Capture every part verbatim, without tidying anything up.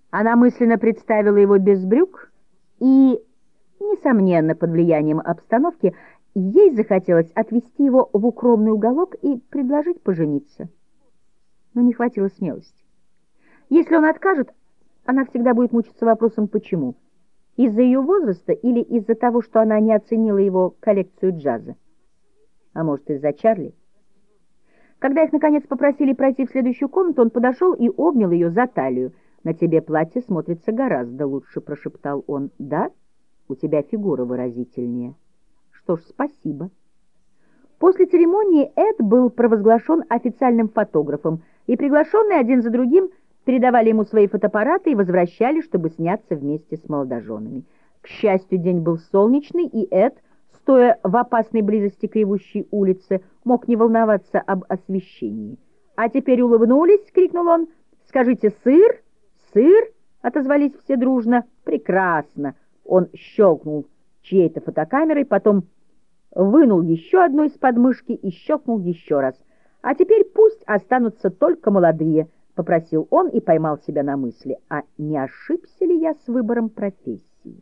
Она мысленно представила его без брюк, и, несомненно, под влиянием обстановки, ей захотелось отвести его в укромный уголок и предложить пожениться. Но не хватило смелости. Если он откажет, она всегда будет мучиться вопросом «почему?». Из-за ее возраста или из-за того, что она не оценила его коллекцию джаза? А может, из-за Чарли? Когда их, наконец, попросили пройти в следующую комнату, он подошел и обнял ее за талию. «На тебе платье смотрится гораздо лучше», — прошептал он. «Да? У тебя фигура выразительнее». «Что ж, спасибо». После церемонии Эд был провозглашен официальным фотографом, и приглашенные один за другим передавали ему свои фотоаппараты и возвращались, чтобы сняться вместе с молодоженами. К счастью, день был солнечный, и Эд, стоя в опасной близости к ревущей улице, мог не волноваться об освещении. «А теперь улыбнулись!» — крикнул он. «Скажите «сыр»?» «Сыр?» — отозвались все дружно. «Прекрасно!» Он щелкнул чьей-то фотокамерой, потом вынул еще одну из подмышки и щелкнул еще раз. «А теперь пусть останутся только молодые», — попросил он и поймал себя на мысли. «А не ошибся ли я с выбором профессии?»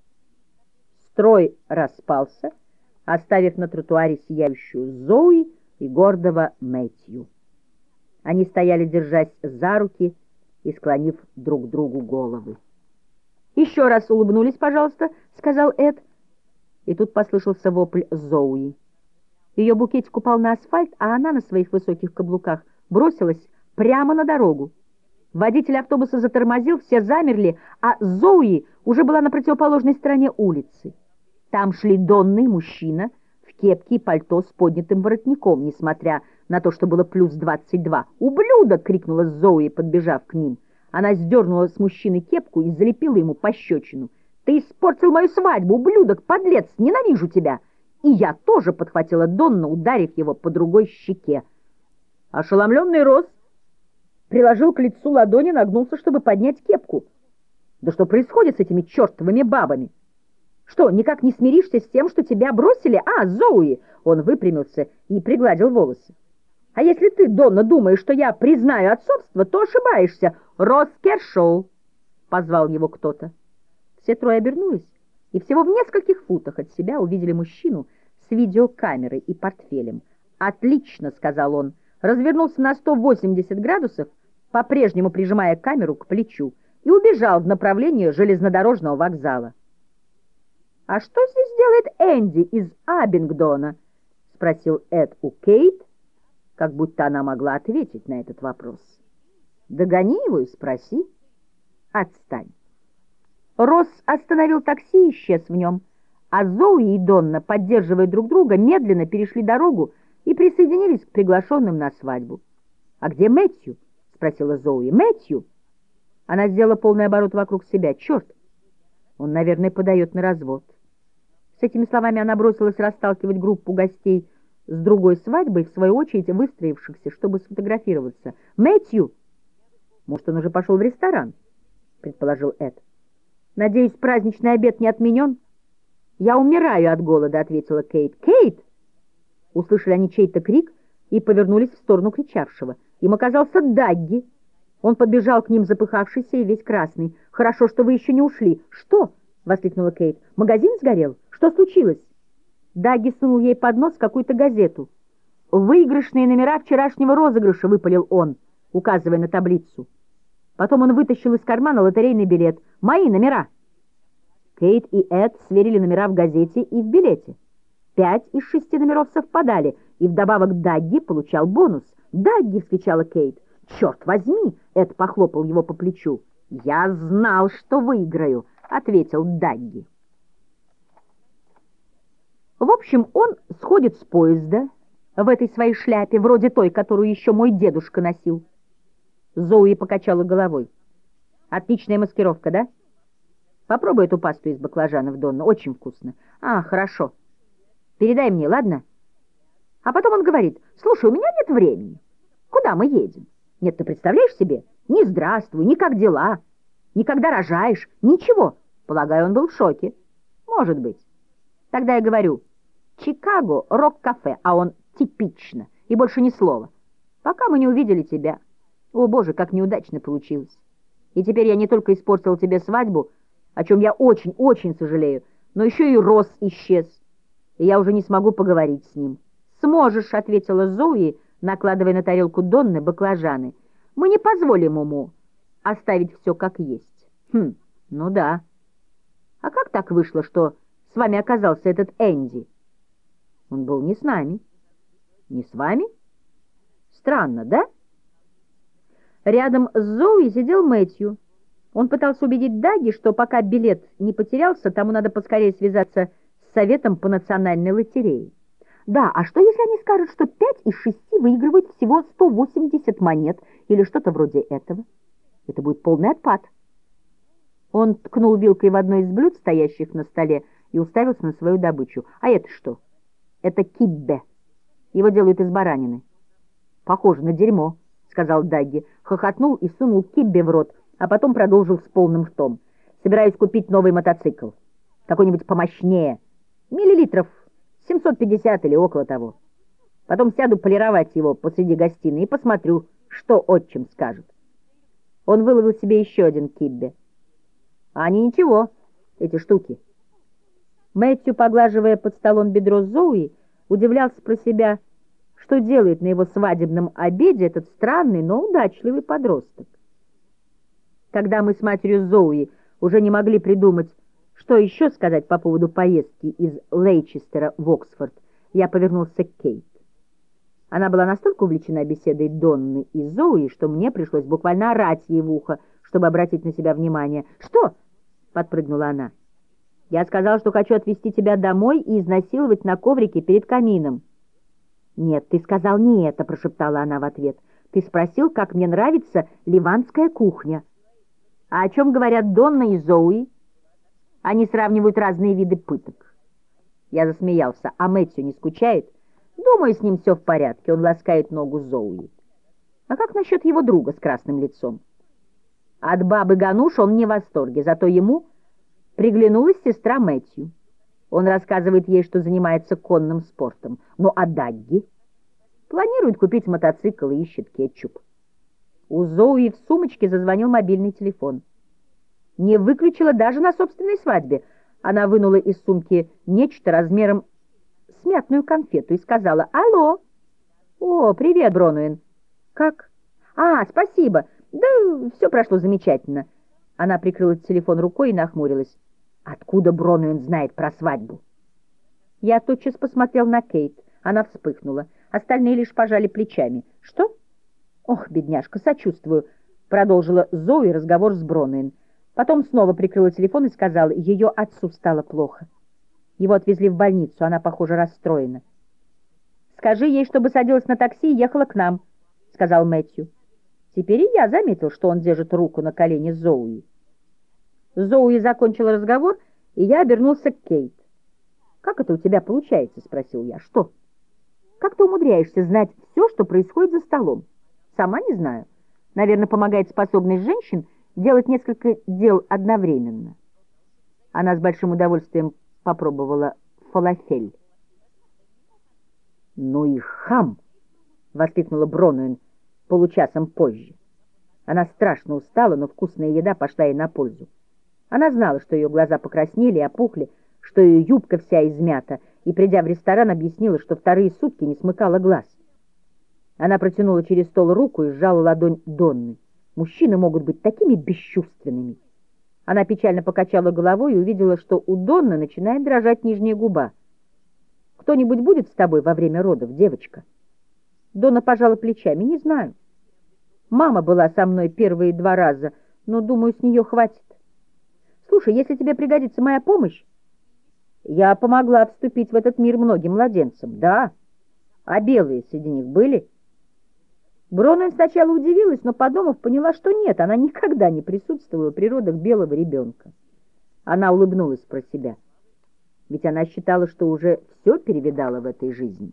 Строй распался, оставив на тротуаре сияющую Зои и гордого Мэтью. Они стояли, держась за руки и склонив друг другу головы. «Еще раз улыбнулись, пожалуйста», — сказал Эд. И тут послышался вопль Зоуи. Ее букетик упал на асфальт, а она на своих высоких каблуках бросилась прямо на дорогу. Водитель автобуса затормозил, все замерли, а Зоуи уже была на противоположной стороне улицы. Там шли Донна и мужчина в кепке и пальто с поднятым воротником, несмотря на то, что было плюс двадцать два. «Ублюдок!» — крикнула Зоуи, подбежав к ним. Она сдернула с мужчины кепку и залепила ему пощечину. «Ты испортил мою свадьбу, ублюдок, подлец! Ненавижу тебя!» «И я тоже!» — подхватила Донна, ударив его по другой щеке. Ошеломленный Росс приложил к лицу ладони, нагнулся, чтобы поднять кепку. «Да что происходит с этими чертовыми бабами? Что, никак не смиришься с тем, что тебя бросили? А, Зоуи!» Он выпрямился и пригладил волосы. «А если ты, Донна, думаешь, что я признаю отцовство, то ошибаешься. Росс Кершоу!» — позвал его кто-то. Все трое обернулись и всего в нескольких футах от себя увидели мужчину с видеокамерой и портфелем. «Отлично!» — сказал он, развернулся на сто восемьдесят градусов, по-прежнему прижимая камеру к плечу, и убежал в направлении железнодорожного вокзала. «А что здесь делает Энди из Абингдона?» — спросил Эд у Кейт, как будто она могла ответить на этот вопрос. «Догони его и спроси». «Отстань». Росс остановил такси и исчез в нем, а Зоуи и Донна, поддерживая друг друга, медленно перешли дорогу и присоединились к приглашенным на свадьбу. «А где Мэтью?» — спросила Зоуи. «Мэтью?» Она сделала полный оборот вокруг себя. «Черт! Он, наверное, подает на развод». С этими словами она бросилась расталкивать группу гостей с другой свадьбой, в свою очередь выстроившихся, чтобы сфотографироваться. «Мэтью!» «Может, он уже пошел в ресторан?» — предположил Эд. «Надеюсь, праздничный обед не отменен?» «Я умираю от голода», — ответила Кейт. «Кейт!» Услышали они чей-то крик и повернулись в сторону кричавшего. Им оказался Дагги. Он подбежал к ним, запыхавшийся и весь красный. «Хорошо, что вы еще не ушли». «Что?» — воскликнула Кейт. «Магазин сгорел? Что случилось?» Дагги сунул ей под нос какую-то газету. «Выигрышные номера вчерашнего розыгрыша», — выпалил он, указывая на таблицу. Потом он вытащил из кармана лотерейный билет. «Мои номера!» Кейт и Эд сверили номера в газете и в билете. Пять из шести номеров совпадали, и вдобавок Дагги получал бонус. «Дагги!» — вскричала Кейт. «Черт возьми!» — Эд похлопал его по плечу. «Я знал, что выиграю!» — ответил Дагги. В общем, он сходит с поезда в этой своей шляпе, вроде той, которую еще мой дедушка носил. Зоуи покачала головой. «Отличная маскировка, да? Попробуй эту пасту из баклажанов, Донна, очень вкусно». «А, хорошо. Передай мне, ладно?» А потом он говорит: «Слушай, у меня нет времени. Куда мы едем?» «Нет, ты представляешь себе? Ни здравствуй, ни как дела, ни когда рожаешь, ничего». Полагаю, он был в шоке. Может быть. Тогда я говорю: «Чикаго, рок-кафе», а он: «Типично», и больше ни слова. Пока мы не увидели тебя. О, Боже, как неудачно получилось. И теперь я не только испортил тебе свадьбу, о чем я очень-очень сожалею, но еще и Росс исчез, и я уже не смогу поговорить с ним». «Сможешь», — ответила Зои, накладывая на тарелку Донны баклажаны. «Мы не позволим ему оставить все как есть». «Хм, ну да. А как так вышло, что с вами оказался этот Энди?» «Он был не с нами». «Не с вами? Странно, да?» Рядом с Зои сидел Мэтью. Он пытался убедить Даги, что пока билет не потерялся, тому надо поскорее связаться с Советом по национальной лотерее. «Да, а что, если они скажут, что пять из шести выигрывают всего сто восемьдесят монет или что-то вроде этого? Это будет полный отпад». Он ткнул вилкой в одно из блюд, стоящих на столе, и уставился на свою добычу. «А это что?» «Это киббе. Его делают из баранины». «Похоже на дерьмо», — сказал Дагги, хохотнул и сунул киббе в рот, а потом продолжил с полным ртом. «Собираюсь купить новый мотоцикл. Какой-нибудь помощнее. Миллилитров семьсот пятьдесят или около того. Потом сяду полировать его посреди гостиной и посмотрю, что отчим скажет». Он выловил себе еще один киббе. «А они ничего, эти штуки». Мэтью, поглаживая под столом бедро Зои, удивлялся про себя, что делает на его свадебном обеде этот странный, но удачливый подросток. Когда мы с матерью Зои уже не могли придумать, что еще сказать по поводу поездки из Лейчестера в Оксфорд, я повернулся к Кейт. Она была настолько увлечена беседой Донны и Зои, что мне пришлось буквально орать ей в ухо, чтобы обратить на себя внимание. «Что?» — подпрыгнула она. «Я сказал, что хочу отвезти тебя домой и изнасиловать на коврике перед камином». «Нет, ты сказал не это», — прошептала она в ответ. «Ты спросил, как мне нравится ливанская кухня». «А о чем говорят Донна и Зои?» «Они сравнивают разные виды пыток». Я засмеялся. «А Мэтью не скучает?» «Думаю, с ним все в порядке. Он ласкает ногу Зои». «А как насчет его друга с красным лицом?» «От бабы Гануш он не в восторге, зато ему приглянулась сестра Мэтью. Он рассказывает ей, что занимается конным спортом. Ну, а Дагги? Планирует купить мотоцикл и ищет кетчуп». У Зои в сумочке зазвонил мобильный телефон. Не выключила даже на собственной свадьбе. Она вынула из сумки нечто размером с мятную конфету и сказала: «Алло!» «О, привет, Бронуин!» «Как?» «А, спасибо! Да все прошло замечательно». Она прикрыла телефон рукой и нахмурилась. «Откуда Бронуин знает про свадьбу?» Я тотчас посмотрел на Кейт. Она вспыхнула. Остальные лишь пожали плечами. «Что?» «Ох, бедняжка, сочувствую», — продолжила Зои разговор с Бронуин. Потом снова прикрыла телефон и сказала: «Ее отцу стало плохо. Его отвезли в больницу, она, похоже, расстроена». «Скажи ей, чтобы садилась на такси и ехала к нам», — сказал Мэтью. Теперь и я заметил, что он держит руку на колене Зоуи. Зоуи закончила разговор, и я обернулся к Кейт. «Как это у тебя получается?» — спросил я. «Что? Как ты умудряешься знать все, что происходит за столом?» «Сама не знаю. Наверное, помогает способность женщин делать несколько дел одновременно». Она с большим удовольствием попробовала фалафель. «Ну и хам!» — воскликнула Бронуин получасом позже. Она страшно устала, но вкусная еда пошла ей на пользу. Она знала, что ее глаза покраснели и опухли, что ее юбка вся измята, и, придя в ресторан, объяснила, что вторые сутки не смыкала глаз. Она протянула через стол руку и сжала ладонь Донны. Мужчины могут быть такими бесчувственными. Она печально покачала головой и увидела, что у Донны начинает дрожать нижняя губа. «Кто-нибудь будет с тобой во время родов, девочка?» Донна пожала плечами. «Не знаю. Мама была со мной первые два раза, но, думаю, с нее хватит. Слушай, если тебе пригодится моя помощь...» Я помогла вступить в этот мир многим младенцам. Да. А белые среди них были? Бронуин сначала удивилась, но, подумав, поняла, что нет, она никогда не присутствовала при родах белого ребенка. Она улыбнулась про себя. Ведь она считала, что уже все перевидала в этой жизни.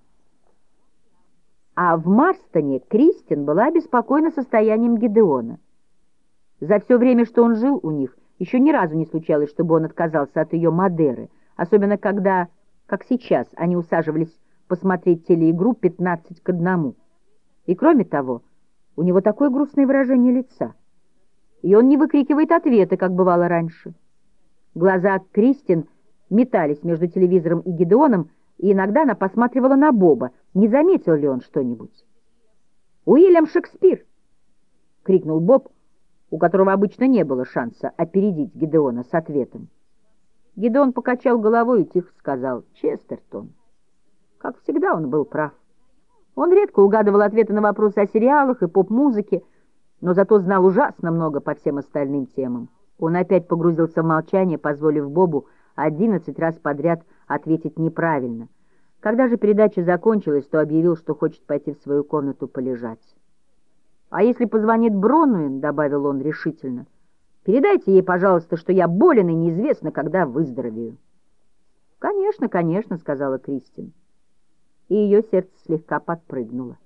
А в Марстоне Кристин была обеспокоена состоянием Гидеона. За все время, что он жил у них, еще ни разу не случалось, чтобы он отказался от ее Мадеры, особенно когда, как сейчас, они усаживались посмотреть телеигру пятнадцать к одному. И кроме того, у него такое грустное выражение лица. и он не выкрикивает ответы, как бывало раньше. Глаза Кристин метались между телевизором и Гидеоном, и иногда она посматривала на Боба, не заметил ли он что-нибудь. «Уильям Шекспир!» — крикнул Боб, у которого обычно не было шанса опередить Гидеона с ответом. Гидеон покачал головой и тихо сказал: «Честертон». Как всегда, он был прав. Он редко угадывал ответы на вопросы о сериалах и поп-музыке, но зато знал ужасно много по всем остальным темам. Он опять погрузился в молчание, позволив Бобу одиннадцать раз подряд ответить неправильно. Когда же передача закончилась, то объявил, что хочет пойти в свою комнату полежать. «А если позвонит Бронуин, — добавил он решительно, — передайте ей, пожалуйста, что я болен и неизвестно, когда выздоровею». «Конечно, конечно, — сказала Кристин». И ее сердце слегка подпрыгнуло.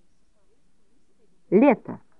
Лето.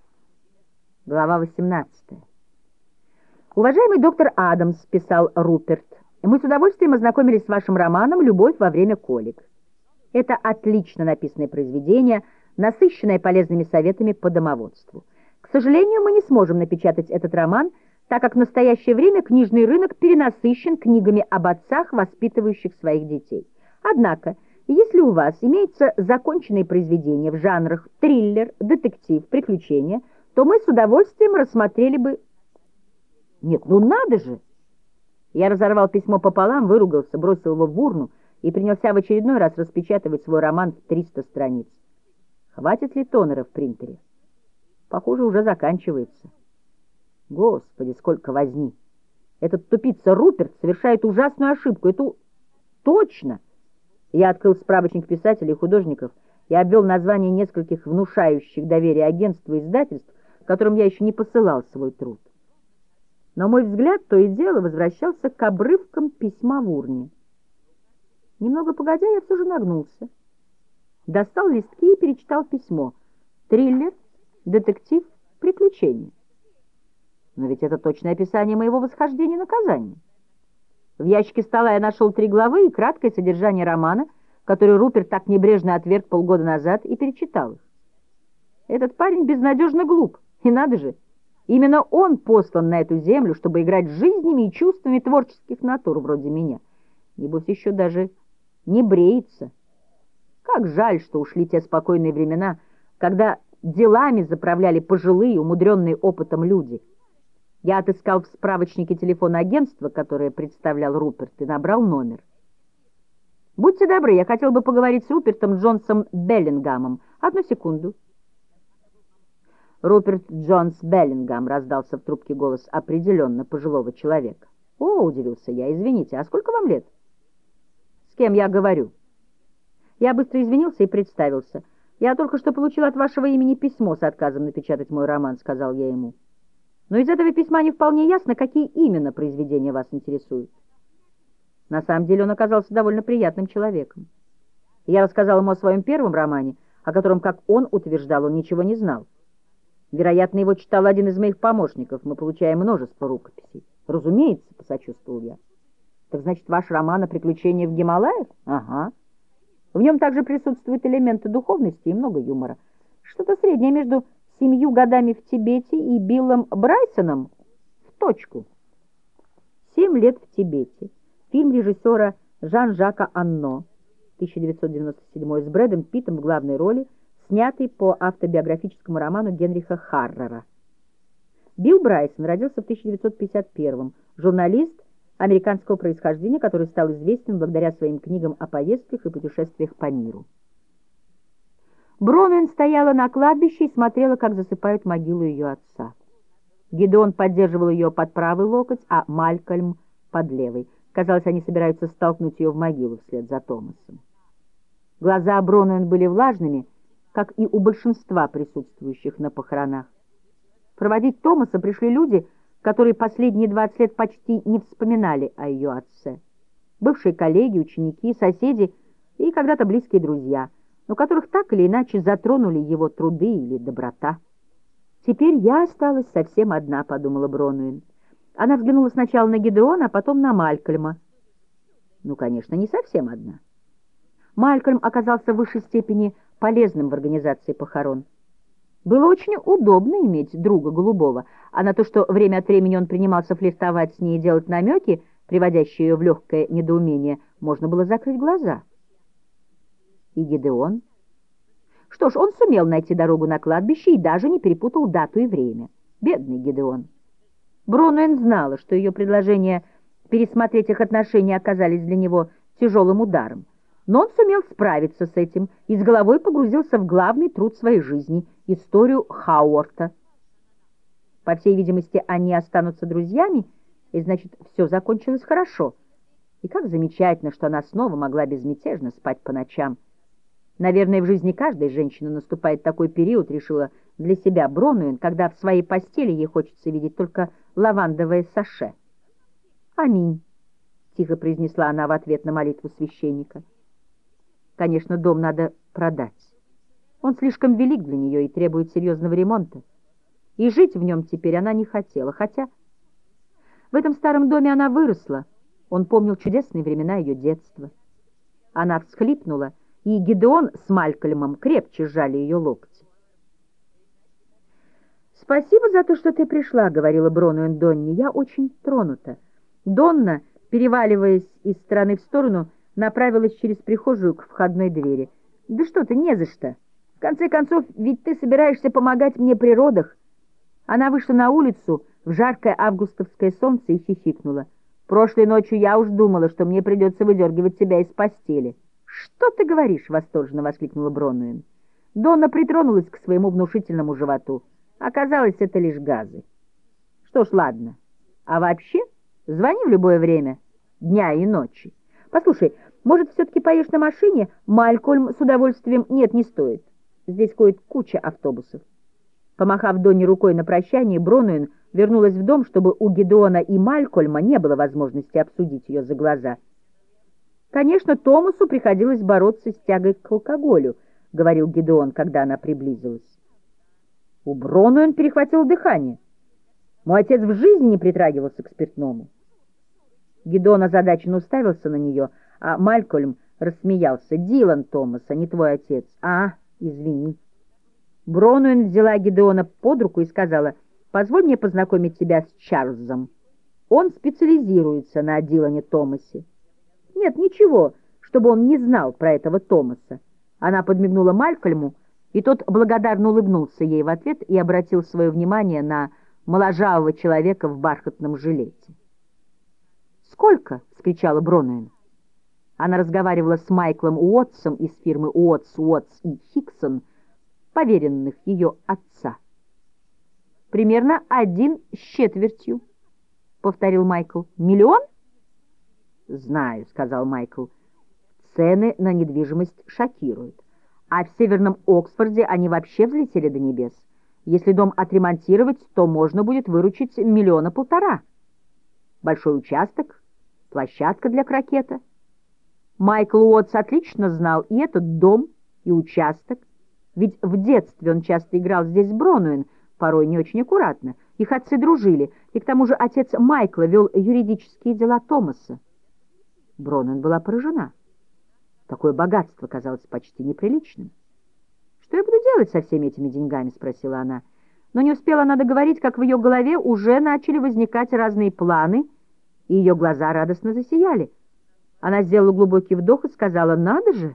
Глава восемнадцатая. «Уважаемый доктор Адамс, — писал Руперт, — мы с удовольствием ознакомились с вашим романом «Любовь во время колик». Это отлично написанное произведение, насыщенное полезными советами по домоводству. К сожалению, мы не сможем напечатать этот роман, так как в настоящее время книжный рынок перенасыщен книгами об отцах, воспитывающих своих детей. Однако, если у вас имеется законченные произведения в жанрах триллер, детектив, приключения, то мы с удовольствием рассмотрели бы... Нет, ну надо же! Я разорвал письмо пополам, выругался, бросил его в урну и принялся в очередной раз распечатывать свой роман в триста страниц. Хватит ли тонера в принтере? Похоже, уже заканчивается. Господи, сколько возни! Этот тупица Руперт совершает ужасную ошибку. Это точно! Я открыл справочник писателей и художников и обвел названия нескольких внушающих доверие агентств и издательств, которым я еще не посылал свой труд. Но мой взгляд то и дело возвращался к обрывкам письма в урне. Немного погодя, я все же нагнулся. Достал листки и перечитал письмо. Триллер, детектив, приключения. Но ведь это точное описание моего восхождения и наказания. В ящике стола я нашел три главы и краткое содержание романа, который Руперт так небрежно отверг полгода назад, и перечитал их. Этот парень безнадежно глуп, и надо же, именно он послан на эту землю, чтобы играть с жизнями и чувствами творческих натур вроде меня. Небось, еще даже не бреется. Как жаль, что ушли те спокойные времена, когда делами заправляли пожилые, умудренные опытом люди. Я отыскал в справочнике телефон агентства, которое представлял Руперт, и набрал номер. «Будьте добры, я хотел бы поговорить с Рупертом Джонсом Беллингамом. Одну секунду». «Руперт Джонс Беллингам», — раздался в трубке голос определенно пожилого человека. «О, — удивился я, — извините, а сколько вам лет?» «С кем я говорю?» Я быстро извинился и представился. «Я только что получил от вашего имени письмо с отказом напечатать мой роман», — сказал я ему. «Но из этого письма не вполне ясно, какие именно произведения вас интересуют». На самом деле он оказался довольно приятным человеком. Я рассказал ему о своем первом романе, о котором, как он утверждал, он ничего не знал. Вероятно, его читал один из моих помощников. Мы получаем множество рукописей. «Разумеется», — посочувствовал я. «Так значит, ваш роман о приключениях в Гималаях?» «Ага. В нем также присутствуют элементы духовности и много юмора. Что-то среднее между «Семью годами в Тибете» и Биллом Брайсоном в точку. «Семь лет в Тибете». Фильм режиссера Жан-Жака Анно, тысяча девятьсот девяносто седьмой, с Брэдом Питтом в главной роли, снятый по автобиографическому роману Генриха Харрера. Билл Брайсон родился в тысяча девятьсот пятьдесят первом, журналист американского происхождения, который стал известен благодаря своим книгам о поездках и путешествиях по миру. Бронуин стояла на кладбище и смотрела, как засыпают могилу ее отца. Гидеон поддерживал ее под правый локоть, а Малькольм — под левый. Казалось, они собираются столкнуть ее в могилу вслед за Томасом. Глаза Бронуин были влажными, как и у большинства присутствующих на похоронах. Проводить Томаса пришли люди, которые последние двадцать лет почти не вспоминали о ее отце. Бывшие коллеги, ученики, соседи и когда-то близкие друзья, но которых так или иначе затронули его труды или доброта. «Теперь я осталась совсем одна», — подумала Бронуин. Она взглянула сначала на Гидеона, а потом на Малькольма. Ну, конечно, не совсем одна. Малькольм оказался в высшей степени полезным в организации похорон. Было очень удобно иметь друга голубого, а на то, что время от времени он принимался флиртовать с ней и делать намеки, приводящие ее в легкое недоумение, можно было закрыть глаза. И Гидеон? Что ж, он сумел найти дорогу на кладбище и даже не перепутал дату и время. Бедный Гидеон. Бронуэн знала, что ее предложения пересмотреть их отношения оказались для него тяжелым ударом. Но он сумел справиться с этим и с головой погрузился в главный труд своей жизни — историю Хауарта. По всей видимости, они останутся друзьями, и, значит, все закончилось хорошо. И как замечательно, что она снова могла безмятежно спать по ночам. Наверное, в жизни каждой женщины наступает такой период, решила для себя Бронуэн, когда в своей постели ей хочется видеть только лавандовое саше. «Аминь», — тихо произнесла она в ответ на молитву священника. Конечно, дом надо продать. Он слишком велик для нее и требует серьезного ремонта. И жить в нем теперь она не хотела, хотя в этом старом доме она выросла. Он помнил чудесные времена ее детства. Она всхлипнула, и Гидеон с Малькольмом крепче сжали ее локти. «Спасибо за то, что ты пришла», — говорила Бронуэн Донне. «Я очень тронута». Донна, переваливаясь из стороны в сторону, направилась через прихожую к входной двери. «Да что ты, не за что. В конце концов, ведь ты собираешься помогать мне при родах». Она вышла на улицу в жаркое августовское солнце и хихикнула. «Прошлой ночью я уж думала, что мне придется выдергивать тебя из постели». «Что ты говоришь?» — восторженно воскликнула Бронуэн. Донна притронулась к своему внушительному животу. Оказалось, это лишь газы. «Что ж, ладно. А вообще, звони в любое время, дня и ночи. Послушай, может, все-таки поешь на машине? Малькольм с удовольствием... Нет, не стоит. Здесь ходит куча автобусов». Помахав Донне рукой на прощание, Бронуэн вернулась в дом, чтобы у Гидеона и Малькольма не было возможности обсудить ее за глаза. «Конечно, Томасу приходилось бороться с тягой к алкоголю», — говорил Гидеон, когда она приблизилась. У Бронуэн перехватило дыхание. «Мой отец в жизни не притрагивался к спиртному». Гидеон озадаченно уставился на нее, а Малькольм рассмеялся. «Дилан Томас, а не твой отец». «А, извини». Бронуэн взяла Гидеона под руку и сказала: «Позволь мне познакомить тебя с Чарльзом. Он специализируется на Дилане Томасе». «Нет, ничего, чтобы он не знал про этого Томаса». Она подмигнула Малькольму, и тот благодарно улыбнулся ей в ответ и обратил свое внимание на моложавого человека в бархатном жилете. «Сколько?» — вскричала Бронуэн. Она разговаривала с Майклом Уотсом из фирмы Уотс, Уотс и Хиксон, поверенных ее отца. «Примерно один с четвертью», — повторил Майкл. «Миллион?» «Знаю», — сказал Майкл. «Цены на недвижимость шокируют. А в Северном Оксфорде они вообще взлетели до небес. Если дом отремонтировать, то можно будет выручить миллиона полтора. Большой участок, площадка для крокета». Майкл Уотс отлично знал и этот дом, и участок, ведь в детстве он часто играл здесь с Бронуэн, порой не очень аккуратно. Их отцы дружили, и к тому же отец Майкла вел юридические дела Томаса. Бронуэн была поражена. Такое богатство казалось почти неприличным. «Что я буду делать со всеми этими деньгами?» — спросила она. Но не успела она договорить, как в ее голове уже начали возникать разные планы, и ее глаза радостно засияли. Она сделала глубокий вдох и сказала: «Надо же!»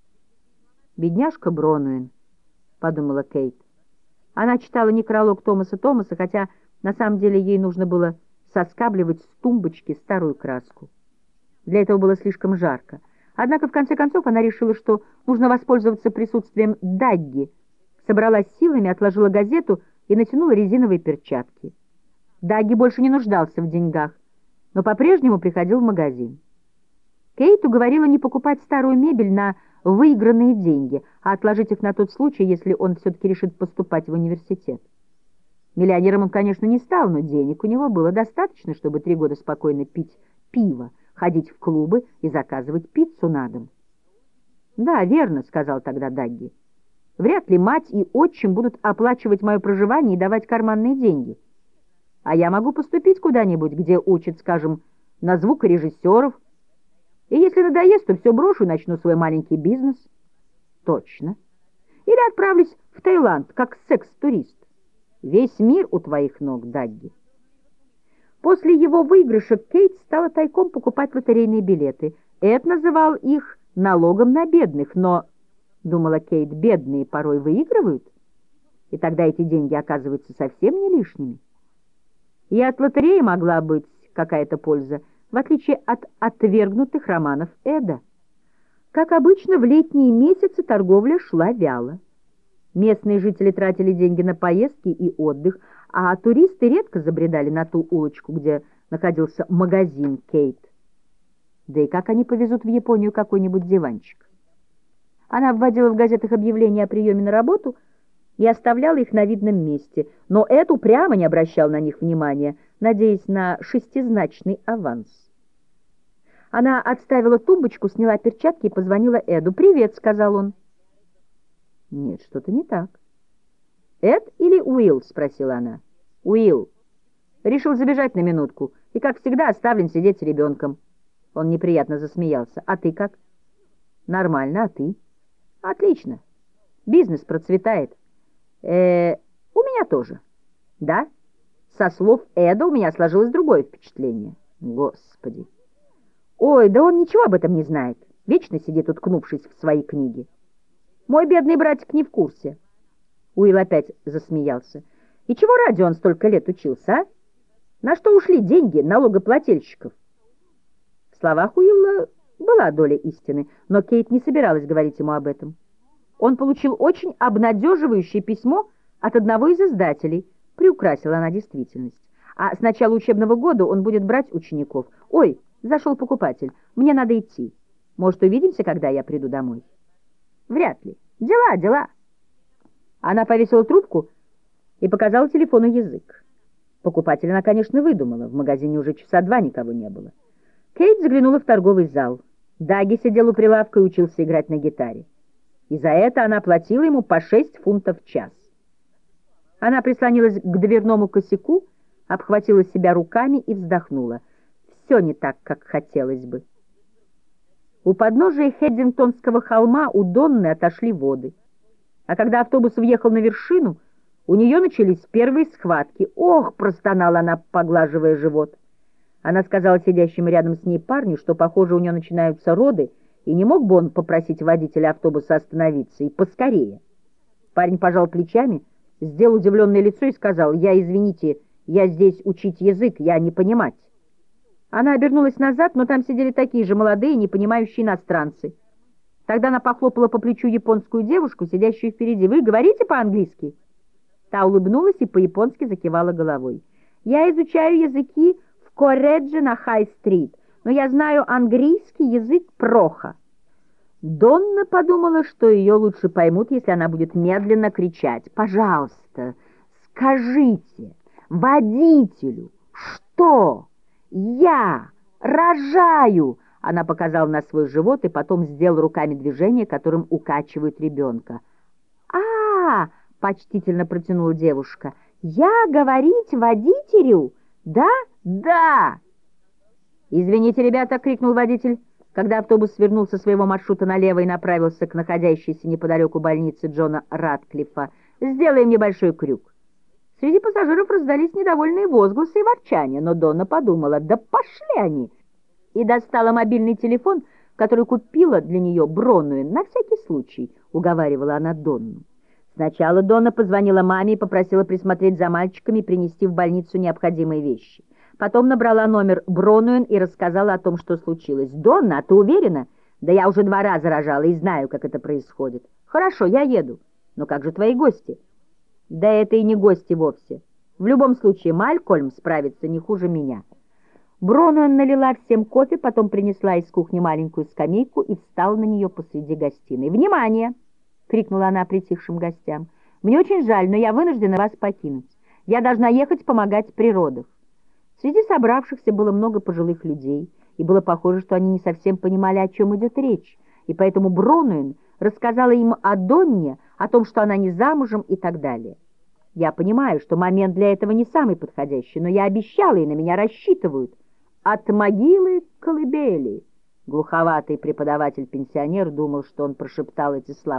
«Бедняжка Бронуэн», — подумала Кейт. Она читала некролог Томаса Томаса, хотя на самом деле ей нужно было соскабливать с тумбочки старую краску. Для этого было слишком жарко. Однако, в конце концов, она решила, что нужно воспользоваться присутствием Дагги. Собралась силами, отложила газету и натянула резиновые перчатки. Дагги больше не нуждался в деньгах, но по-прежнему приходил в магазин. Кейт уговорила не покупать старую мебель на выигранные деньги, а отложить их на тот случай, если он все-таки решит поступать в университет. Миллионером он, конечно, не стал, но денег у него было достаточно, чтобы три года спокойно пить пиво, ходить в клубы и заказывать пиццу на дом. «Да, верно», — сказал тогда Дагги. «Вряд ли мать и отчим будут оплачивать мое проживание и давать карманные деньги. А я могу поступить куда-нибудь, где учат, скажем, на звукорежиссеров, и если надоест, то все брошу и начну свой маленький бизнес». «Точно. Или отправлюсь в Таиланд, как секс-турист. Весь мир у твоих ног, Дагги. После его выигрыша Кейт стала тайком покупать лотерейные билеты. Эд называл их налогом на бедных, но, думала Кейт, бедные порой выигрывают, и тогда эти деньги оказываются совсем не лишними. И от лотереи могла быть какая-то польза, в отличие от отвергнутых романов Эда. Как обычно, в летние месяцы торговля шла вяло. Местные жители тратили деньги на поездки и отдых, а туристы редко забредали на ту улочку, где находился магазин Кейт. Да и как они повезут в Японию какой-нибудь диванчик? Она вводила в газетах объявления о приеме на работу и оставляла их на видном месте, но Эд упрямо не обращал на них внимания, надеясь на шестизначный аванс. Она отставила тумбочку, сняла перчатки и позвонила Эду. «Привет», — сказал он. «Нет, что-то не так». «Эд или Уилл?» — спросила она. «Уилл. Решил забежать на минутку и, как всегда, оставлен сидеть с ребенком». Он неприятно засмеялся. «А ты как?» «Нормально, а ты?» «Отлично. Бизнес процветает». «Э, у меня тоже». «Да?» Со слов Эда у меня сложилось другое впечатление. Господи. Ой, да он ничего об этом не знает. Вечно сидит, уткнувшись в свои книги. Мой бедный братик не в курсе. Уилл опять засмеялся. И чего ради он столько лет учился, а? На что ушли деньги налогоплательщиков? В словах Уилла была доля истины, но Кейт не собиралась говорить ему об этом. Он получил очень обнадеживающее письмо от одного из издателей. Приукрасила она действительность. А с начала учебного года он будет брать учеников. Ой, зашел покупатель, мне надо идти. Может, увидимся, когда я приду домой? Вряд ли. Дела, дела. Она повесила трубку и показала телефону язык. Покупателя она, конечно, выдумала. В магазине уже часа два никого не было. Кейт заглянула в торговый зал. Даги сидел у прилавка и учился играть на гитаре. И за это она платила ему по шесть фунтов в час. Она прислонилась к дверному косяку, обхватила себя руками и вздохнула. Все не так, как хотелось бы. У подножия Хеддингтонского холма у Донны отошли воды. А когда автобус въехал на вершину, у нее начались первые схватки. «Ох!» — простонала она, поглаживая живот. Она сказала сидящему рядом с ней парню, что, похоже, у нее начинаются роды, и не мог бы он попросить водителя автобуса остановиться, и поскорее. Парень пожал плечами, сделал удивленное лицо и сказал: «Я, извините, я здесь учить язык, я не понимать». Она обернулась назад, но там сидели такие же молодые, не понимающие иностранцы. Тогда она похлопала по плечу японскую девушку, сидящую впереди. «Вы говорите по-английски?» Та улыбнулась и по-японски закивала головой. «Я изучаю языки в колледже на Хай-стрит, но я знаю английский язык плохо». Донна подумала, что ее лучше поймут, если она будет медленно кричать: «Пожалуйста, скажите водителю, что я рожаю!» Она показала на свой живот и потом сделала руками движение, которым укачивают ребенка. «А-а-а!» — почтительно протянула девушка. «Я говорить водителю? Да? Да!» «Извините, ребята!» — крикнул водитель, когда автобус свернул со своего маршрута налево и направился к находящейся неподалеку больнице Джона Ратклиффа. «Сделаем небольшой крюк». Среди пассажиров раздались недовольные возгласы и ворчания, но Донна подумала: «Да пошли они!» и достала мобильный телефон, который купила для нее Бронуэн, на всякий случай, уговаривала она Донну. Сначала Донна позвонила маме и попросила присмотреть за мальчиками и принести в больницу необходимые вещи. Потом набрала номер Бронуэн и рассказала о том, что случилось. «Донна, а ты уверена?» «Да я уже два раза рожала и знаю, как это происходит». «Хорошо, я еду. Но как же твои гости?» «Да это и не гости вовсе. В любом случае, Малькольм справится не хуже меня». Бронуэн налила всем кофе, потом принесла из кухни маленькую скамейку и встала на нее посреди гостиной. «Внимание!» — крикнула она притихшим гостям. «Мне очень жаль, но я вынуждена вас покинуть. Я должна ехать помогать при родах». Среди собравшихся было много пожилых людей, и было похоже, что они не совсем понимали, о чем идет речь, и поэтому Бронуэн рассказала им о Донне, о том, что она не замужем и так далее. «Я понимаю, что момент для этого не самый подходящий, но я обещала, и на меня рассчитывают. От могилы к колыбели». Глуховатый преподаватель-пенсионер думал, что он прошептал эти слова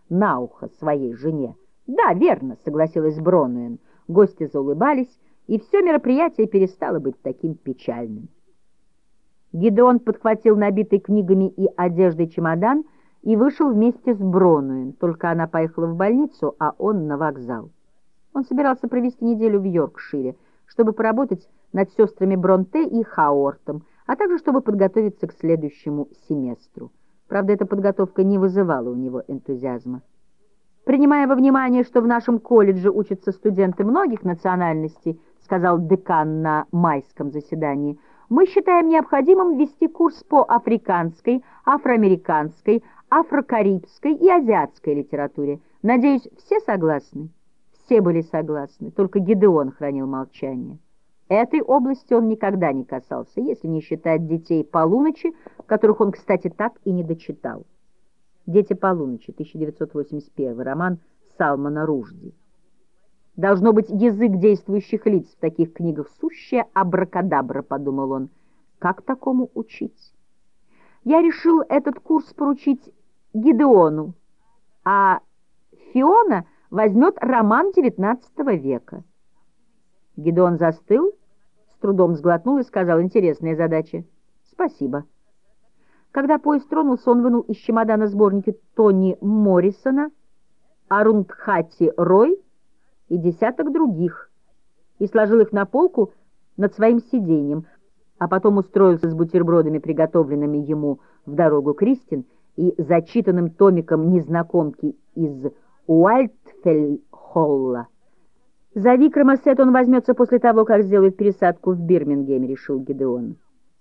на ухо своей жене. «Да, верно», — согласилась Бронуэн. Гости заулыбались, и все мероприятие перестало быть таким печальным. Гидеон подхватил набитый книгами и одеждой чемодан и вышел вместе с Бронуэн, только она поехала в больницу, а он на вокзал. Он собирался провести неделю в Йоркшире, чтобы поработать над сестрами Бронте и Хаортом, а также чтобы подготовиться к следующему семестру. Правда, эта подготовка не вызывала у него энтузиазма. «Принимая во внимание, что в нашем колледже учатся студенты многих национальностей», сказал декан на майском заседании, «мы считаем необходимым ввести курс по африканской, афроамериканской, афрокарибской и азиатской литературе. Надеюсь, все согласны?» Все были согласны, только Гидеон хранил молчание. Этой области он никогда не касался, если не считать «Детей полуночи», которых он, кстати, так и не дочитал. «Дети полуночи», тысяча девятьсот восемьдесят первый, роман Салмана Ружди. «Должно быть, язык действующих лиц в таких книгах сущая абракадабра», — подумал он. «Как такому учить?» Я решил этот курс поручить Гидеону, а Фиона возьмет роман девятнадцатого века. Гидеон застыл, с трудом сглотнул и сказал: «Интересная задача. Спасибо». Когда поезд тронулся, он вынул из чемодана сборники Тони Моррисона, Арундхати Рой и десяток других и сложил их на полку над своим сиденьем, а потом устроился с бутербродами, приготовленными ему в дорогу Кристин, и зачитанным томиком незнакомки из Уайтфелл-Холла. За Викрамасет он возьмется после того, как сделает пересадку в Бирмингеме, решил Гидеон.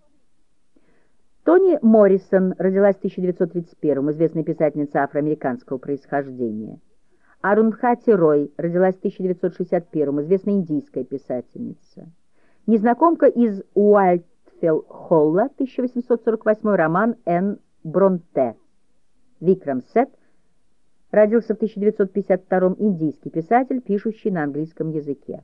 Тони Моррисон родилась в тысяча девятьсот тридцать первом, известная писательница афроамериканского происхождения. Арундхати Рой родилась в тысяча девятьсот шестьдесят первом, известная индийская писательница. Незнакомка из Уайтфелл-Холла, тысяча восемьсот сорок восьмой, роман Н. Бронте. Викрам Сет родился в тысяча девятьсот пятьдесят втором, индийский писатель, пишущий на английском языке.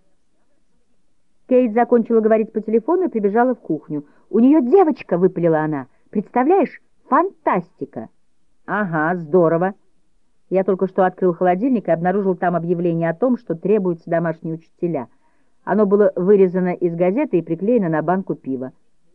Кейт закончила говорить по телефону и прибежала в кухню. «У нее девочка!» — выпалила она. «Представляешь? Фантастика!» «Ага, здорово!» Я только что открыл холодильник и обнаружил там объявление о том, что требуются домашние учителя. Оно было вырезано из газеты и приклеено на банку пива.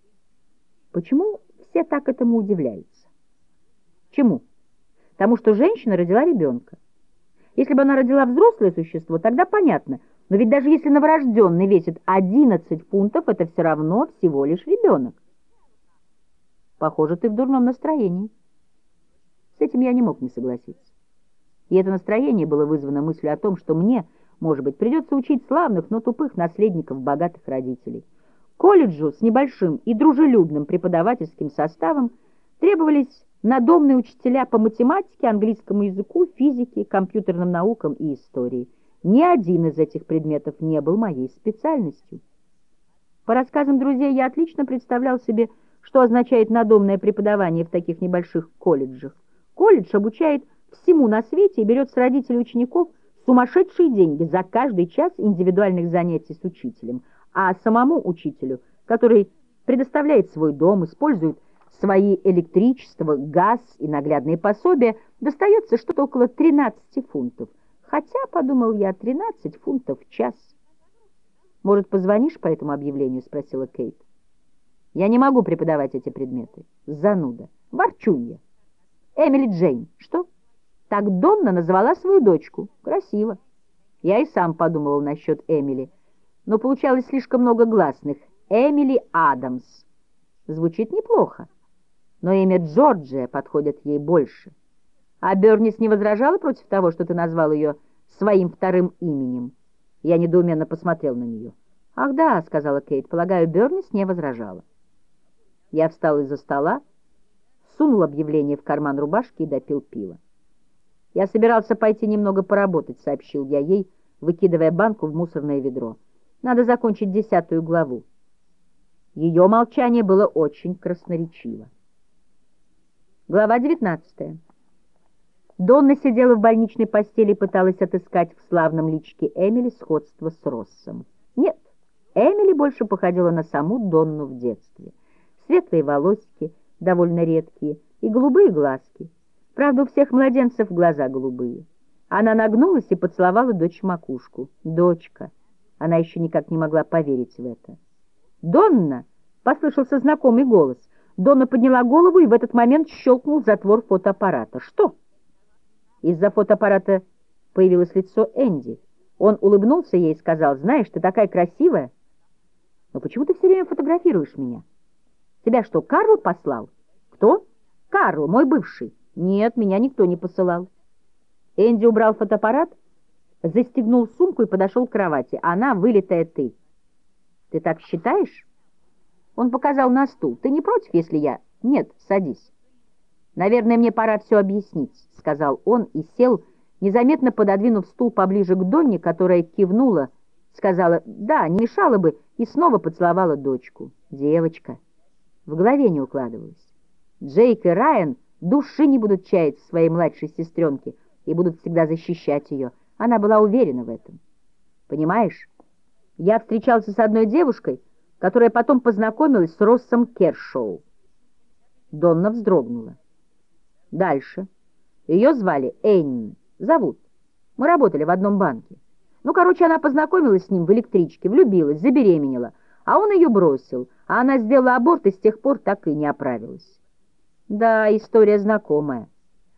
Почему все так этому удивляются? Чему? Тому, что женщина родила ребенка. Если бы она родила взрослое существо, тогда понятно. Но ведь даже если новорожденный весит одиннадцать фунтов, это все равно всего лишь ребенок. Похоже, ты в дурном настроении. С этим я не мог не согласиться. И это настроение было вызвано мыслью о том, что мне, может быть, придется учить славных, но тупых наследников богатых родителей. Колледжу с небольшим и дружелюбным преподавательским составом требовались надомные учителя по математике, английскому языку, физике, компьютерным наукам и истории. Ни один из этих предметов не был моей специальностью. По рассказам друзей, я отлично представлял себе, что означает надомное преподавание в таких небольших колледжах. Колледж обучает всему на свете и берет с родителей учеников сумасшедшие деньги за каждый час индивидуальных занятий с учителем, а самому учителю, который предоставляет свой дом, использует свои электричество, газ и наглядные пособия, достается что-то около тринадцати фунтов. Хотя, подумал я, тринадцать фунтов в час. «Может, позвонишь по этому объявлению?» — спросила Кейт. «Я не могу преподавать эти предметы. Зануда. Ворчунья. Эмили Джейн. Что? Так Донна назвала свою дочку. Красиво. Я и сам подумывал насчет Эмили, но получалось слишком много гласных. Эмили Адамс. Звучит неплохо, но имя Джорджия подходит ей больше. А Бернис не возражала против того, что ты назвал ее своим вторым именем?» Я недоуменно посмотрел на нее. «Ах да», — сказала Кейт, — «полагаю, Бернис не возражала». Я встал из-за стола, сунул объявление в карман рубашки и допил пиво. «Я собирался пойти немного поработать», — сообщил я ей, выкидывая банку в мусорное ведро. «Надо закончить десятую главу». Ее молчание было очень красноречиво. Глава девятнадцатая. Донна сидела в больничной постели и пыталась отыскать в славном личике Эмили сходство с Россом. Нет, Эмили больше походила на саму Донну в детстве. Светлые волосики, довольно редкие, и голубые глазки. Правда, у всех младенцев глаза голубые. Она нагнулась и поцеловала дочь в макушку. «Дочка!» Она еще никак не могла поверить в это. «Донна!» — послышался знакомый голос. Донна подняла голову, и в этот момент щелкнул затвор фотоаппарата. «Что?» Из-за фотоаппарата появилось лицо Энди. Он улыбнулся ей и сказал: «Знаешь, ты такая красивая. Но почему ты все время фотографируешь меня? Тебя что, Карл послал?» «Кто?» «Карл, мой бывший». «Нет, меня никто не посылал». Энди убрал фотоаппарат, застегнул сумку и подошел к кровати. «Она вылитая ты». «Ты так считаешь?» Он показал на стул. «Ты не против, если я...» «Нет, садись». «Наверное, мне пора все объяснить», — сказал он и сел, незаметно пододвинув стул поближе к Донне, которая кивнула, сказала «да, не мешало бы», и снова поцеловала дочку. Девочка. В голове не укладывалось. Джейк и Райан души не будут чаять в своей младшей сестренке и будут всегда защищать ее. Она была уверена в этом. Понимаешь, я встречался с одной девушкой, которая потом познакомилась с Россом Кершоу. Донна вздрогнула. Дальше. Ее звали Энни. Зовут. Мы работали в одном банке. Ну, короче, она познакомилась с ним в электричке, влюбилась, забеременела, а он ее бросил, а она сделала аборт и с тех пор так и не оправилась. Да, история знакомая.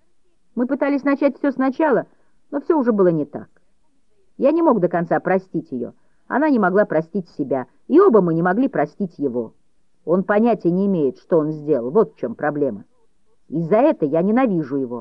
Мы пытались начать все сначала, но все уже было не так. Я не мог до конца простить ее, она не могла простить себя, и оба мы не могли простить его. Он понятия не имеет, что он сделал, вот в чем проблема. Из-за этого я ненавижу его.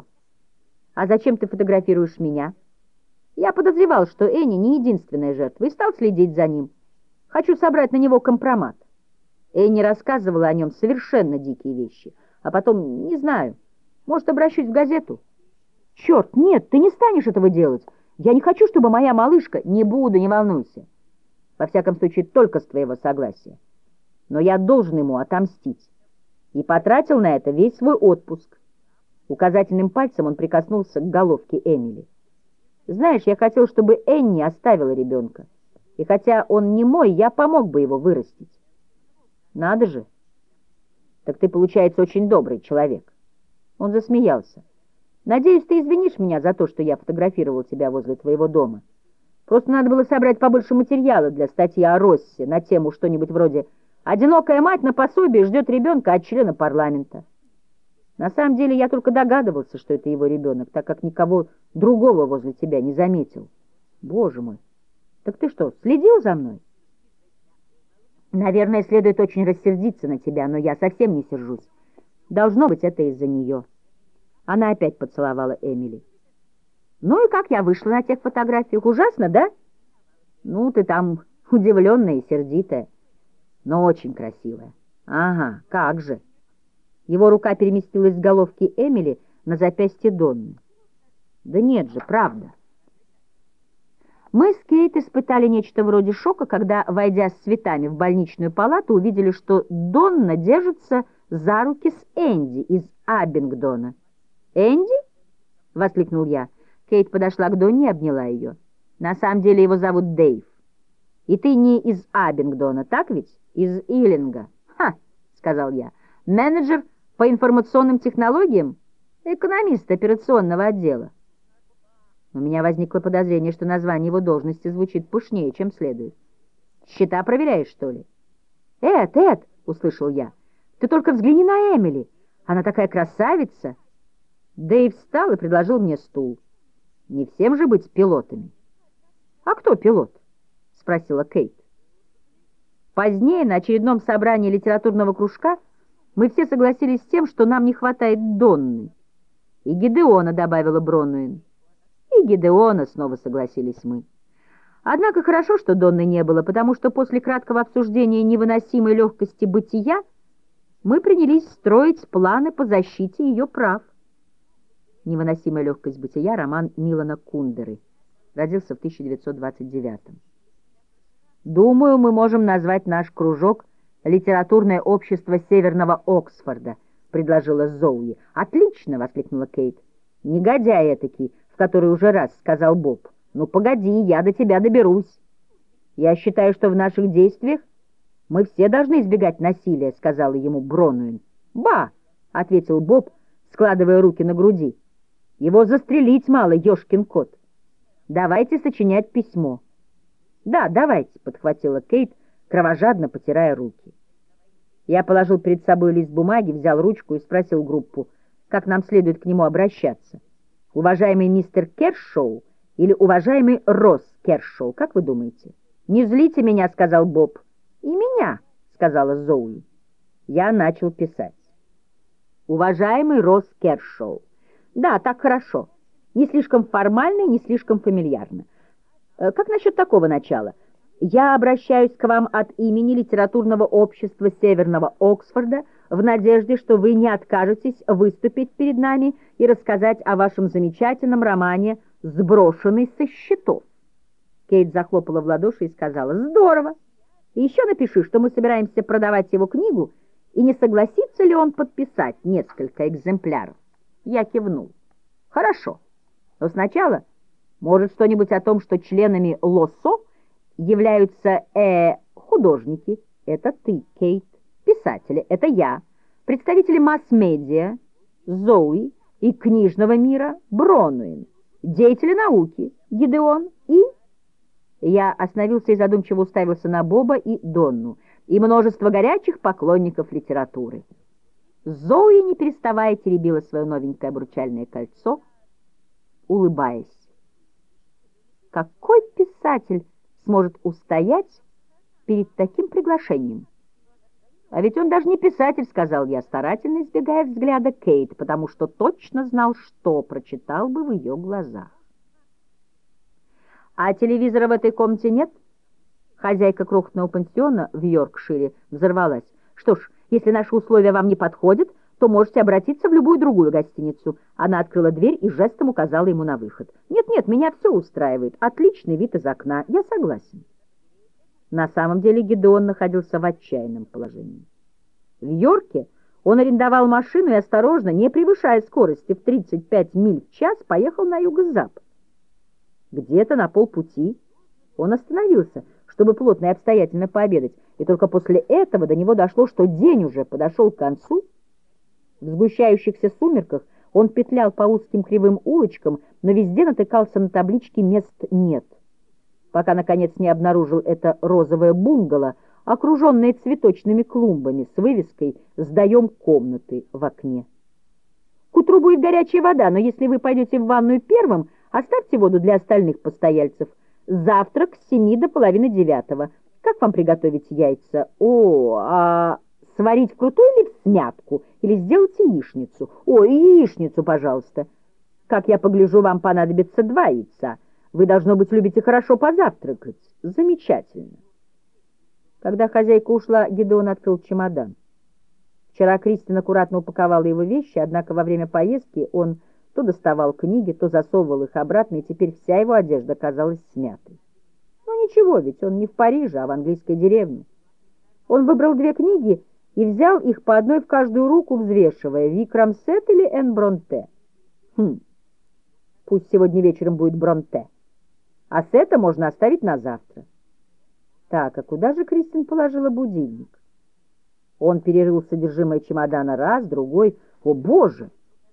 А зачем ты фотографируешь меня? Я подозревал, что Энни не единственная жертва, и стал следить за ним. Хочу собрать на него компромат. Энни рассказывала о нем совершенно дикие вещи. А потом, не знаю, может, обращусь в газету? Черт, нет, ты не станешь этого делать. Я не хочу, чтобы моя малышка... Не буду, не волнуйся. Во всяком случае, только с твоего согласия. Но я должен ему отомстить. И потратил на это весь свой отпуск. Указательным пальцем он прикоснулся к головке Эмили. Знаешь, я хотел, чтобы Энни оставила ребенка. И хотя он не мой, я помог бы его вырастить. Надо же. Так ты, получается, очень добрый человек. Он засмеялся. Надеюсь, ты извинишь меня за то, что я фотографировал тебя возле твоего дома. Просто надо было собрать побольше материала для статьи о Россе на тему что-нибудь вроде «Одинокая мать на пособие ждет ребенка от члена парламента». На самом деле я только догадывался, что это его ребенок, так как никого другого возле тебя не заметил. Боже мой, так ты что, следил за мной? Наверное, следует очень рассердиться на тебя, но я совсем не сержусь. Должно быть, это из-за нее. Она опять поцеловала Эмили. Ну и как я вышла на тех фотографиях? Ужасно, да? Ну, ты там удивленная и сердитая, но очень красивая. Ага, как же. Его рука переместилась с головки Эмили на запястье Донны. Да нет же, правда. Мы с Кейт испытали нечто вроде шока, когда, войдя с цветами в больничную палату, увидели, что Донна держится за руки с Энди из Абингдона. «Энди?» — воскликнул я. Кейт подошла к Донне и обняла ее. «На самом деле его зовут Дэйв. И ты не из Абингдона, так ведь? Из Иллинга». «Ха!» — сказал я. «Менеджер по информационным технологиям? Экономист операционного отдела». У меня возникло подозрение, что название его должности звучит пышнее, чем следует. «Счета проверяешь, что ли?» «Эд, Эд!» — услышал я. «Ты только взгляни на Эмили! Она такая красавица!» Дэйв встал и предложил мне стул. Не всем же быть пилотами. «А кто пилот?» — спросила Кейт. Позднее, на очередном собрании литературного кружка, мы все согласились с тем, что нам не хватает Донны. «И Гидеона», — добавила Бронуин. «И Гидеона», — снова согласились мы. Однако хорошо, что Донны не было, потому что после краткого обсуждения невыносимой легкости бытия мы принялись строить планы по защите ее прав. «Невыносимая легкость бытия» — роман Милана Кундеры. Родился в тысяча девятьсот двадцать девятом. «Думаю, мы можем назвать наш кружок «Литературное общество Северного Оксфорда», — предложила Зоуи. «Отлично!» — воскликнула Кейт. «Негодяй этакий, в который уже раз сказал Боб. Ну, погоди, я до тебя доберусь. Я считаю, что в наших действиях мы все должны избегать насилия», — сказала ему Бронуин. «Ба!» — ответил Боб, складывая руки на груди. Его застрелить мало, ёшкин кот. Давайте сочинять письмо. Да, давайте, подхватила Кейт, кровожадно потирая руки. Я положил перед собой лист бумаги, взял ручку и спросил группу, как нам следует к нему обращаться. Уважаемый мистер Кершоу или уважаемый Росс Кершоу, как вы думаете? Не злите меня, сказал Боб. И меня, сказала Зоуи. Я начал писать. Уважаемый Росс Кершоу. Да, так хорошо. Не слишком формально и не слишком фамильярно. Как насчет такого начала? Я обращаюсь к вам от имени литературного общества Северного Оксфорда в надежде, что вы не откажетесь выступить перед нами и рассказать о вашем замечательном романе «Сброшенный со счетов». Кейт захлопала в ладоши и сказала: «Здорово! И еще напиши, что мы собираемся продавать его книгу, и не согласится ли он подписать несколько экземпляров». Я кивнул. «Хорошо. Но сначала, может, что-нибудь о том, что членами ЛОСО являются э, художники, это ты, Кейт, писатели, это я, представители масс-медиа, Зоуи, и книжного мира, Бронуин, деятели науки, Гидеон и...» Я остановился и задумчиво уставился на Боба и Донну, и множество горячих поклонников литературы. Зоуи, не переставая, теребила свое новенькое обручальное кольцо, улыбаясь. Какой писатель сможет устоять перед таким приглашением? А ведь он даже не писатель, сказал я, старательно избегая взгляда Кейт, потому что точно знал, что прочитал бы в ее глазах. А телевизора в этой комнате нет? Хозяйка крохотного пансиона в Йоркшире взорвалась. Что ж, если наши условия вам не подходят, то можете обратиться в любую другую гостиницу. Она открыла дверь и жестом указала ему на выход. «Нет-нет, меня все устраивает. Отличный вид из окна. Я согласен». На самом деле Гидеон находился в отчаянном положении. В Йорке он арендовал машину и осторожно, не превышая скорости в тридцать пять миль в час, поехал на юго-запад. Где-то на полпути он остановился, чтобы плотно и обстоятельно пообедать, и только после этого до него дошло, что день уже подошел к концу. В сгущающихся сумерках он петлял по узким кривым улочкам, но везде натыкался на таблички «Мест нет», пока, наконец, не обнаружил это розовое бунгало, окруженное цветочными клумбами с вывеской «Сдаем комнаты» в окне. «К утру будет горячая вода, но если вы пойдете в ванную первым, оставьте воду для остальных постояльцев. Завтрак с семи до половины девятого. Как вам приготовить яйца? О, а сварить вкрутую или в смятку? Или сделать яичницу? О, яичницу, пожалуйста. Как я погляжу, вам понадобится два яйца. Вы, должно быть, любите хорошо позавтракать. Замечательно». Когда хозяйка ушла, Гидеон открыл чемодан. Вчера Кристин аккуратно упаковала его вещи, однако во время поездки он то доставал книги, то засовывал их обратно, и теперь вся его одежда казалась смятой. Но ничего, ведь он не в Париже, а в английской деревне. Он выбрал две книги и взял их по одной в каждую руку, взвешивая, Викрамсет или Энн Бронте. Хм, пусть сегодня вечером будет Бронте, а Сета можно оставить на завтра. Так, а куда же Кристин положила будильник? Он перерыл содержимое чемодана раз, другой. О, Боже!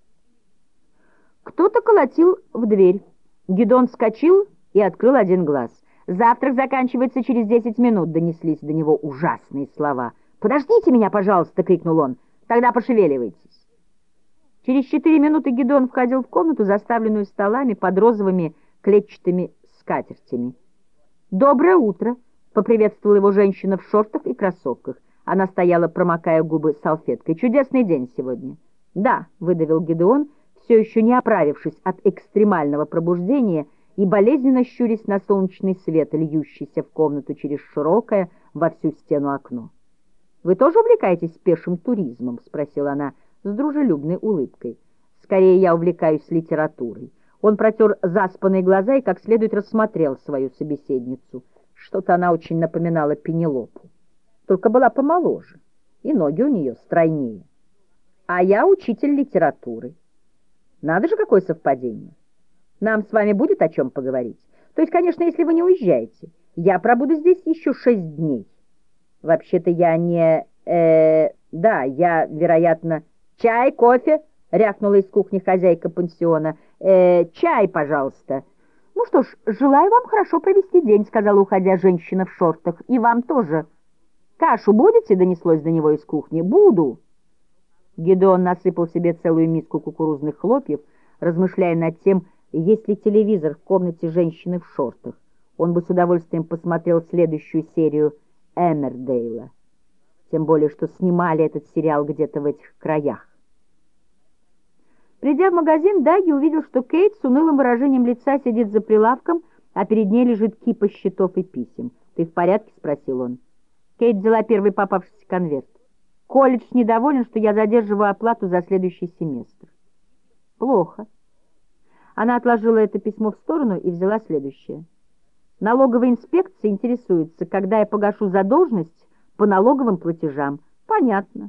Кто-то колотил в дверь. Гидеон вскочил и открыл один глаз. «Завтрак заканчивается через десять минут», — донеслись до него ужасные слова. «Подождите меня, пожалуйста!» — крикнул он. «Тогда пошевеливайтесь». Через четыре минуты Гидеон входил в комнату, заставленную столами под розовыми клетчатыми скатертями. «Доброе утро!» — поприветствовала его женщина в шортах и кроссовках. Она стояла, промокая губы салфеткой. «Чудесный день сегодня». «Да», — выдавил Гидеон, все еще не оправившись от экстремального пробуждения и болезненно щурясь на солнечный свет, льющийся в комнату через широкое во всю стену окно. «Вы тоже увлекаетесь пешим туризмом?» — спросила она с дружелюбной улыбкой. «Скорее, я увлекаюсь литературой». Он протер заспанные глаза и как следует рассмотрел свою собеседницу. Что-то она очень напоминала Пенелопу, только была помоложе, и ноги у нее стройнее. «А я учитель литературы». Надо же, какое совпадение. Нам с вами будет о чем поговорить. То есть, конечно, если вы не уезжаете. Я пробуду здесь еще шесть дней. Вообще-то я не... Э, да, я, вероятно... Чай, кофе, рявкнула из кухни хозяйка пансиона. Э, чай, пожалуйста. Ну что ж, желаю вам хорошо провести день, сказала, уходя, женщина в шортах. И вам тоже. Кашу будете? Донеслось до него из кухни. Буду. Гедеон насыпал себе целую миску кукурузных хлопьев, размышляя над тем, есть ли телевизор в комнате женщины в шортах. Он бы с удовольствием посмотрел следующую серию Эммердейла. Тем более, что снимали этот сериал где-то в этих краях. Придя в магазин, Даги увидел, что Кейт с унылым выражением лица сидит за прилавком, а перед ней лежит кипа счетов и писем. «Ты в порядке?» — спросил он. Кейт взяла первый попавшийся конверт. «Колледж недоволен, что я задерживаю оплату за следующий семестр». «Плохо». Она отложила это письмо в сторону и взяла следующее. «Налоговая инспекция интересуется, когда я погашу задолженность по налоговым платежам». «Понятно».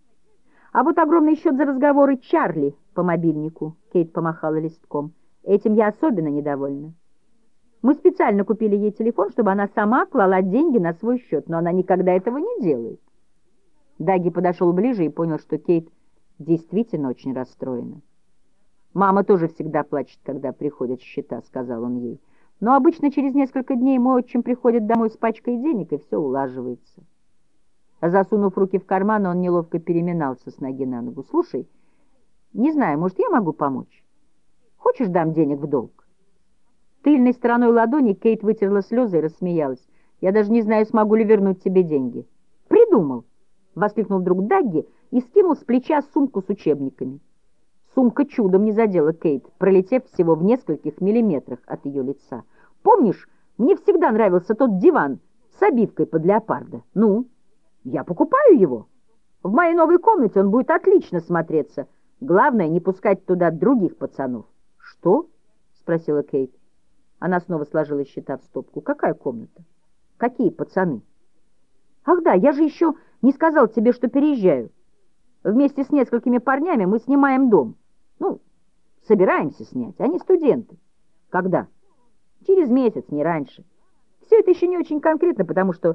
«А вот огромный счет за разговоры Чарли по мобильнику», — Кейт помахала листком. «Этим я особенно недовольна. Мы специально купили ей телефон, чтобы она сама клала деньги на свой счет, но она никогда этого не делает». Даги подошел ближе и понял, что Кейт действительно очень расстроена. «Мама тоже всегда плачет, когда приходят счета», — сказал он ей. «Но обычно через несколько дней мой отчим приходит домой с пачкой денег, и все улаживается». Засунув руки в карманы, он неловко переминался с ноги на ногу. «Слушай, не знаю, может, я могу помочь? Хочешь, дам денег в долг?» Тыльной стороной ладони Кейт вытерла слезы и рассмеялась. «Я даже не знаю, смогу ли вернуть тебе деньги». «Придумал!» — воскликнул вдруг Дагги и скинул с плеча сумку с учебниками. Сумка чудом не задела Кейт, пролетев всего в нескольких миллиметрах от ее лица. «Помнишь, мне всегда нравился тот диван с обивкой под леопарда? Ну, я покупаю его. В моей новой комнате он будет отлично смотреться. Главное, не пускать туда других пацанов». «Что?» — спросила Кейт. Она снова сложила счета в стопку. «Какая комната? Какие пацаны?» «Ах да, я же еще не сказал тебе, что переезжаю. Вместе с несколькими парнями мы снимаем дом. Ну, собираемся снять. Они студенты». «Когда?» «Через месяц, не раньше. Все это еще не очень конкретно, потому что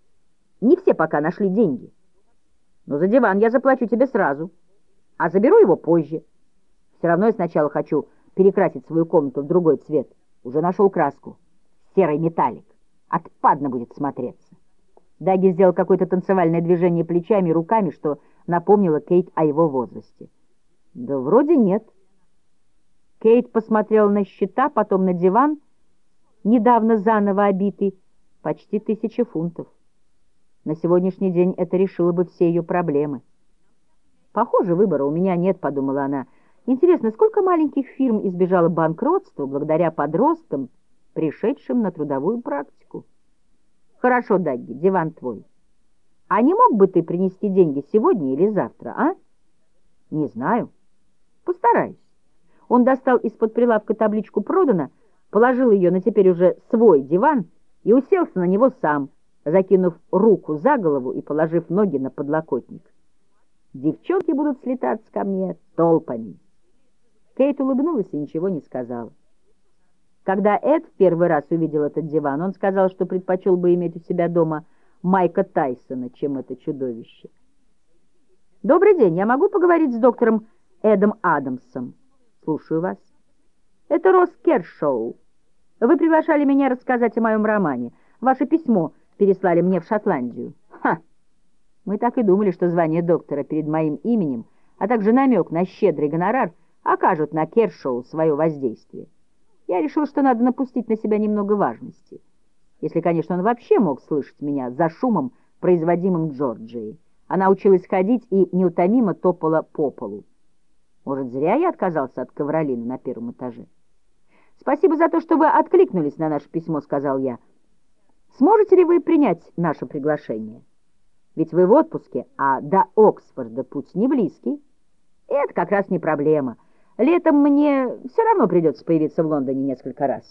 не все пока нашли деньги. Но за диван я заплачу тебе сразу, а заберу его позже. Все равно я сначала хочу перекрасить свою комнату в другой цвет. Уже нашел краску. Серый металлик. Отпадно будет смотреться». Даги сделал какое-то танцевальное движение плечами и руками, что напомнило Кейт о его возрасте. «Да вроде нет». Кейт посмотрела на счета, потом на диван, недавно заново обитый, почти тысяча фунтов. На сегодняшний день это решило бы все ее проблемы. «Похоже, выбора у меня нет», — подумала она. «Интересно, сколько маленьких фирм избежало банкротства благодаря подросткам, пришедшим на трудовую практику?» «Хорошо, Дагги, диван твой. А не мог бы ты принести деньги сегодня или завтра, а?» «Не знаю. Постараюсь». Он достал из-под прилавка табличку «Продано», положил ее на теперь уже свой диван и уселся на него сам, закинув руку за голову и положив ноги на подлокотник. «Девчонки будут слетаться ко мне толпами». Кейт улыбнулась и ничего не сказала. Когда Эд в первый раз увидел этот диван, он сказал, что предпочел бы иметь у себя дома Майка Тайсона, чем это чудовище. «Добрый день, я могу поговорить с доктором Эдом Адамсом?» «Слушаю вас». «Это Росс Кершоу. Вы приглашали меня рассказать о моем романе. Ваше письмо переслали мне в Шотландию». «Ха! Мы так и думали, что звание доктора перед моим именем, а также намек на щедрый гонорар окажут на Кершоу свое воздействие. Я решил, что надо напустить на себя немного важности. Если, конечно, он вообще мог слышать меня за шумом, производимым Джорджией. Она училась ходить и неутомимо топала по полу. Может, зря я отказался от ковролина на первом этаже? «Спасибо за то, что вы откликнулись на наше письмо», — сказал я. «Сможете ли вы принять наше приглашение? Ведь вы в отпуске, а до Оксфорда путь не близкий. И это как раз не проблема. Летом мне все равно придется появиться в Лондоне несколько раз».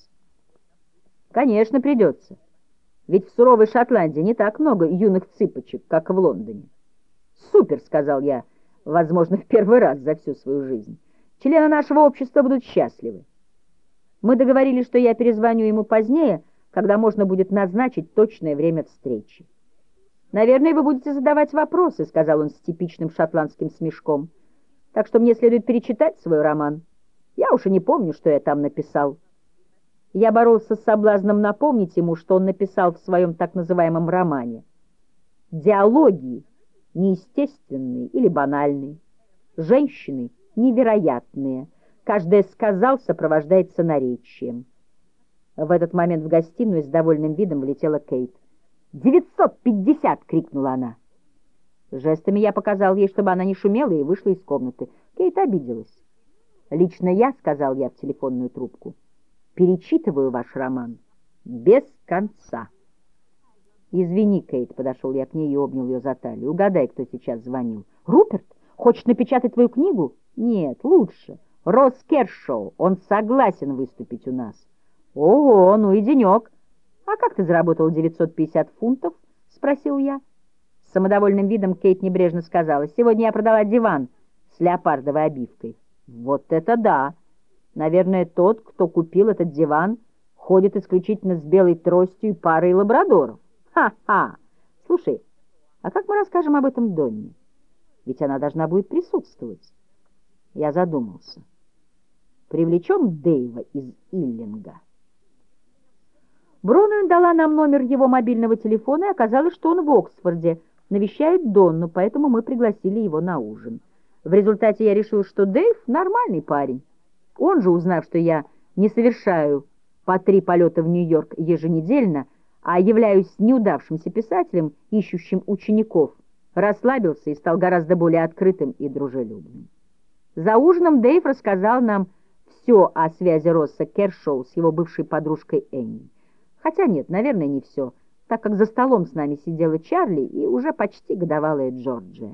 «Конечно, придется. Ведь в суровой Шотландии не так много юных цыпочек, как в Лондоне». «Супер», — сказал я, возможно, в первый раз за всю свою жизнь. «Члены нашего общества будут счастливы». Мы договорились, что я перезвоню ему позднее, когда можно будет назначить точное время встречи. «Наверное, вы будете задавать вопросы», — сказал он с типичным шотландским смешком. «Так что мне следует перечитать свой роман». Я уж и не помню, что я там написал. Я боролся с соблазном напомнить ему, что он написал в своем так называемом романе. Диалоги неестественные или банальные, женщины невероятные. Каждое «сказал» сопровождается наречием. В этот момент в гостиную с довольным видом влетела Кейт. «Девятьсот пятьдесят!» — крикнула она. Жестами я показал ей, чтобы она не шумела, и вышла из комнаты. Кейт обиделась. «Лично я, — сказал я в телефонную трубку, — перечитываю ваш роман без конца». «Извини, Кейт», — подошел я к ней и обнял ее за талию. «Угадай, кто сейчас звонил». «Руперт? Хочешь напечатать твою книгу?» «Нет, лучше. Росс Кершоу. Он согласен выступить у нас». «Ого, ну и денек. А как ты заработал девятьсот пятьдесят фунтов?» — спросил я. С самодовольным видом Кейт небрежно сказала: «Сегодня я продала диван с леопардовой обивкой». «Вот это да! Наверное, тот, кто купил этот диван, ходит исключительно с белой тростью и парой лабрадоров. Ха-ха! Слушай, а как мы расскажем об этом Донне? Ведь она должна будет присутствовать». Я задумался. Привлечем Дэйва из Иллинга. Бронуэн дала нам номер его мобильного телефона, и оказалось, что он в Оксфорде, навещает Донну, поэтому мы пригласили его на ужин. В результате я решил, что Дэйв нормальный парень. Он же, узнав, что я не совершаю по три полета в Нью-Йорк еженедельно, а являюсь неудавшимся писателем, ищущим учеников, расслабился и стал гораздо более открытым и дружелюбным. За ужином Дэйв рассказал нам все о связи Росса Кершоу с его бывшей подружкой Энни. Хотя нет, наверное, не все, так как за столом с нами сидела Чарли и уже почти годовалая Джорджия.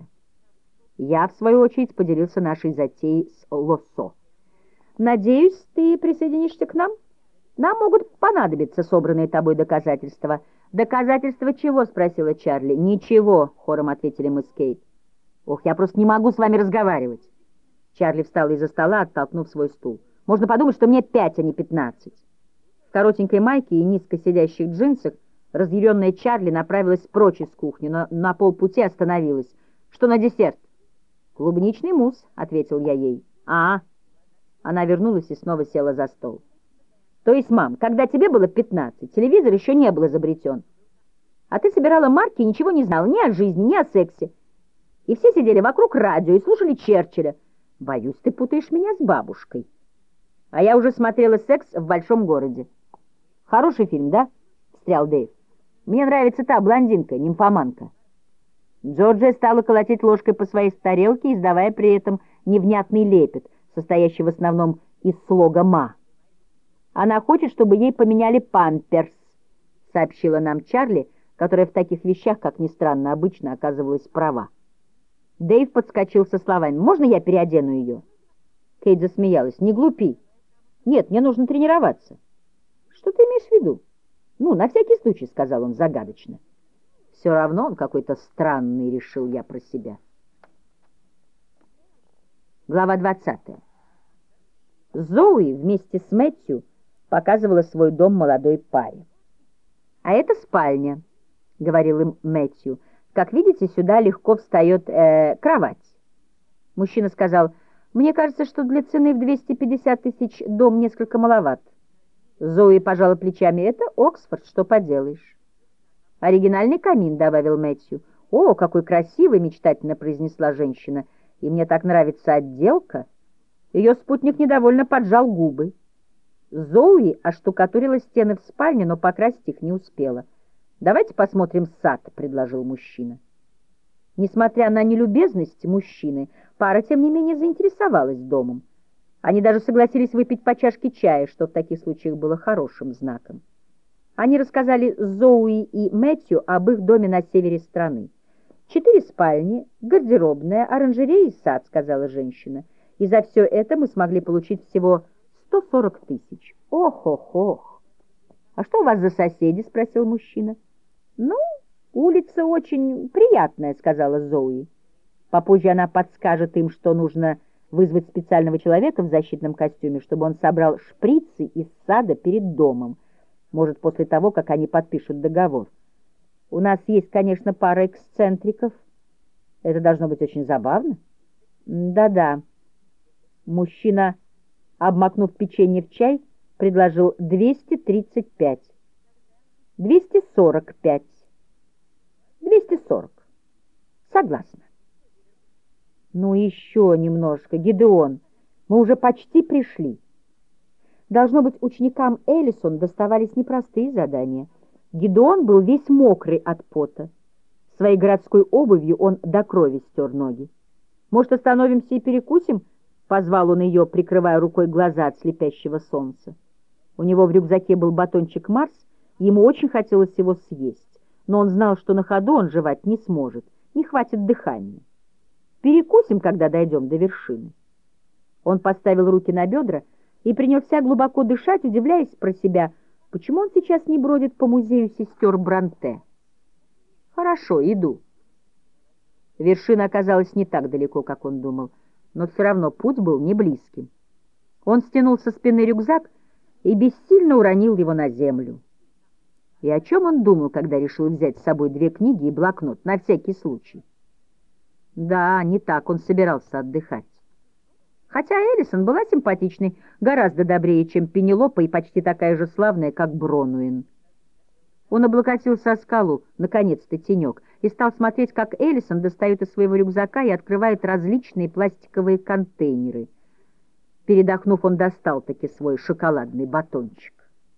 Я, в свою очередь, поделился нашей затеей с Лоссо. «Надеюсь, ты присоединишься к нам? Нам могут понадобиться собранные тобой доказательства». «Доказательства чего?» — спросила Чарли. «Ничего», — хором ответили мы с Кейт. «Ох, я просто не могу с вами разговаривать». Чарли встала из-за стола, оттолкнув свой стул. «Можно подумать, что мне пять, а не пятнадцать». В коротенькой майке и низко сидящих джинсах разъяренная Чарли направилась прочь из кухни, но на полпути остановилась. «Что на десерт?» «Клубничный мусс», — ответил я ей. «А?» Она вернулась и снова села за стол. «То есть, мам, когда тебе было пятнадцать, телевизор еще не был изобретен. А ты собирала марки и ничего не знала ни о жизни, ни о сексе. И все сидели вокруг радио и слушали Черчилля. Боюсь, ты путаешь меня с бабушкой. А я уже смотрела «Секс в большом городе». «Хороший фильм, да?» — встрял Дэйв. «Мне нравится та блондинка, нимфоманка». Джорджия стала колотить ложкой по своей тарелке, издавая при этом невнятный лепет, состоящий в основном из слога «ма». «Она хочет, чтобы ей поменяли памперс», — сообщила нам Чарли, которая в таких вещах, как ни странно, обычно оказывалась права. Дэйв подскочил со словами: «Можно я переодену ее?» Кейт засмеялась. «Не глупи. Нет, мне нужно тренироваться». «Что ты имеешь в виду?» «Ну, на всякий случай», — сказал он загадочно. «Все равно он какой-то странный», — решил я про себя. Глава двадцатая. Зоуи вместе с Мэтью показывала свой дом молодой паре. «А это спальня», — говорил им Мэтью. «Как видите, сюда легко встает э, кровать». Мужчина сказал: «Мне кажется, что для цены в двести пятьдесят тысяч дом несколько маловат». Зои пожала плечами. «Это Оксфорд, что поделаешь». «Оригинальный камин», — добавил Мэтью. «О, какой красивый!» — мечтательно произнесла женщина. «И мне так нравится отделка». Ее спутник недовольно поджал губы. Зоуи оштукатурила стены в спальне, но покрасить их не успела. «Давайте посмотрим сад», — предложил мужчина. Несмотря на нелюбезность мужчины, пара, тем не менее, заинтересовалась домом. Они даже согласились выпить по чашке чая, что в таких случаях было хорошим знаком. Они рассказали Зоуи и Мэтью об их доме на севере страны. «Четыре спальни, гардеробная, оранжерея и сад», — сказала женщина. «И за все это мы смогли получить всего сто сорок тысяч. Ох-ох-ох!» «А что у вас за соседи?» — спросил мужчина. «Ну, улица очень приятная», — сказала Зоуи. «Попозже она подскажет им, что нужно вызвать специального человека в защитном костюме, чтобы он собрал шприцы из сада перед домом. Может, после того, как они подпишут договор. У нас есть, конечно, пара эксцентриков. Это должно быть очень забавно». «Да-да». Мужчина Обмакнув печенье в чай, предложил двести тридцать пять. двести сорок пять. двести сорок. Согласна. Ну еще немножко, Гидеон. Мы уже почти пришли. Должно быть, ученикам Эллисон доставались непростые задания. Гидеон был весь мокрый от пота. Своей городской обувью он до крови стер ноги. «Может, остановимся и перекусим?» — позвал он ее, прикрывая рукой глаза от слепящего солнца. У него в рюкзаке был батончик Марс, ему очень хотелось его съесть, но он знал, что на ходу он жевать не сможет, не хватит дыхания. «Перекусим, когда дойдем до вершины». Он поставил руки на бедра и принялся глубоко дышать, удивляясь про себя, почему он сейчас не бродит по музею сестер Бронте. «Хорошо, иду». Вершина оказалась не так далеко, как он думал, но все равно путь был не близким. Он стянул со спины рюкзак и бессильно уронил его на землю. И о чем он думал, когда решил взять с собой две книги и блокнот, на всякий случай? Да, не так он собирался отдыхать. Хотя Эллисон была симпатичной, гораздо добрее, чем Пенелопа, и почти такая же славная, как Бронуин. Он облокотился о скалу, наконец-то тенек, и стал смотреть, как Эллисон достает из своего рюкзака и открывает различные пластиковые контейнеры. Передохнув, он достал-таки свой шоколадный батончик.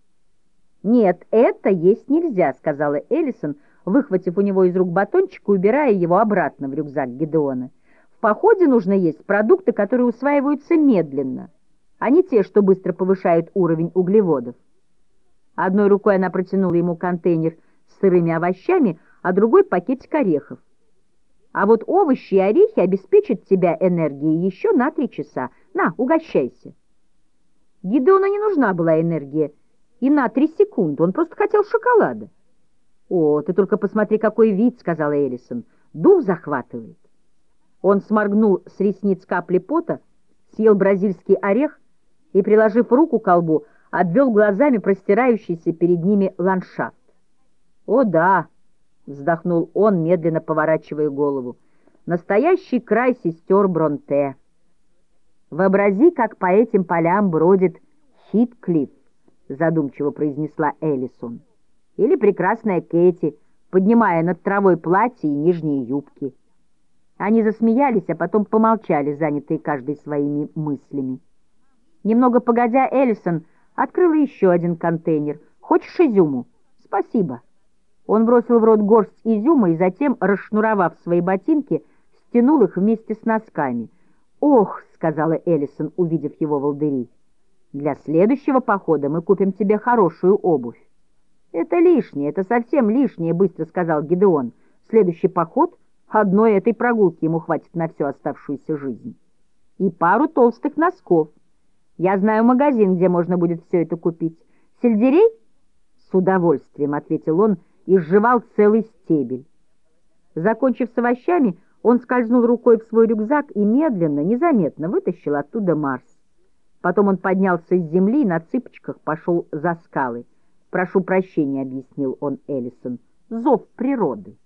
«Нет, это есть нельзя», — сказала Эллисон, выхватив у него из рук батончик и убирая его обратно в рюкзак Гидеона. «В походе нужно есть продукты, которые усваиваются медленно, а не те, что быстро повышают уровень углеводов». Одной рукой она протянула ему контейнер с сырыми овощами, а другой — пакетик орехов. «А вот овощи и орехи обеспечат тебя энергией еще на три часа. На, угощайся». Гидеону не нужна была энергия и на три секунды, он просто хотел шоколада. «О, ты только посмотри, какой вид», — сказала Эллисон, — «дух захватывает». Он сморгнул с ресниц капли пота, съел бразильский орех и, приложив руку к колбу, обвел глазами простирающийся перед ними ландшафт. «О да», — вздохнул он, медленно поворачивая голову, — «настоящий край сестер Бронте. Вообрази, как по этим полям бродит Хитклифф», — задумчиво произнесла Эллисон, — «или прекрасная Кэти, поднимая над травой платье и нижние юбки». Они засмеялись, а потом помолчали, занятые каждой своими мыслями. Немного погодя, Эллисон открыла еще один контейнер. «Хочешь изюму?» «Спасибо». Он бросил в рот горсть изюма и затем, расшнуровав свои ботинки, стянул их вместе с носками. «Ох», — сказала Эллисон, увидев его волдыри, — «для следующего похода мы купим тебе хорошую обувь». «Это лишнее, это совсем лишнее», — быстро сказал Гидеон. «Следующий поход, одной этой прогулки ему хватит на всю оставшуюся жизнь. И пару толстых носков. Я знаю магазин, где можно будет все это купить. Сельдерей?» «С удовольствием», — ответил он и сживал целый стебель. Закончив с овощами, он скользнул рукой в свой рюкзак и медленно, незаметно вытащил оттуда Марс. Потом он поднялся с земли и на цыпочках пошел за скалы. «Прошу прощения», — объяснил он Эллисон, — «зов природы».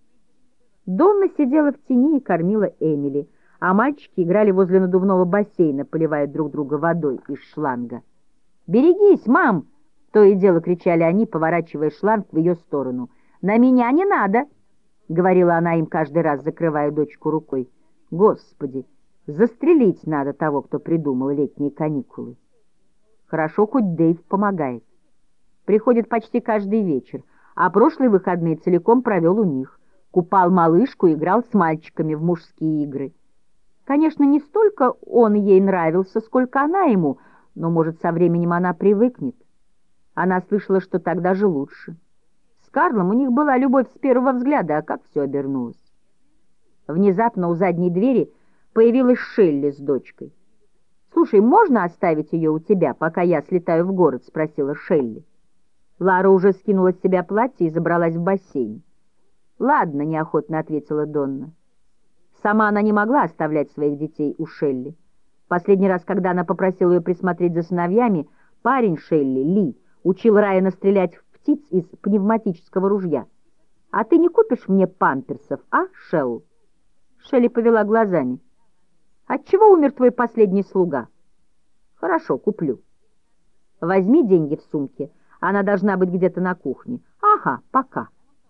Донна сидела в тени и кормила Эмили, а мальчики играли возле надувного бассейна, поливая друг друга водой из шланга. «Берегись, мам!» — то и дело кричали они, поворачивая шланг в ее сторону. «На меня не надо!» — говорила она им каждый раз, закрывая дочку рукой. «Господи, застрелить надо того, кто придумал летние каникулы!» Хорошо, хоть Дэйв помогает. Приходит почти каждый вечер, а прошлые выходные целиком провел у них. Купал малышку и играл с мальчиками в мужские игры. Конечно, не столько он ей нравился, сколько она ему, но, может, со временем она привыкнет. Она слышала, что так даже лучше. С Карлом у них была любовь с первого взгляда, а как все обернулось. Внезапно у задней двери появилась Шелли с дочкой. «Слушай, можно оставить ее у тебя, пока я слетаю в город?» — спросила Шелли. Лара уже скинула с себя платье и забралась в бассейн. «Ладно», — неохотно ответила Донна. Сама она не могла оставлять своих детей у Шелли. Последний раз, когда она попросила ее присмотреть за сыновьями, парень Шелли, Ли, учил Райана стрелять в птиц из пневматического ружья. «А ты не купишь мне памперсов, а, Шелл?» Шелли повела глазами. «Отчего умер твой последний слуга?» Хорошо, куплю. Возьми деньги в сумке. Она должна быть где-то на кухне. Ага, пока.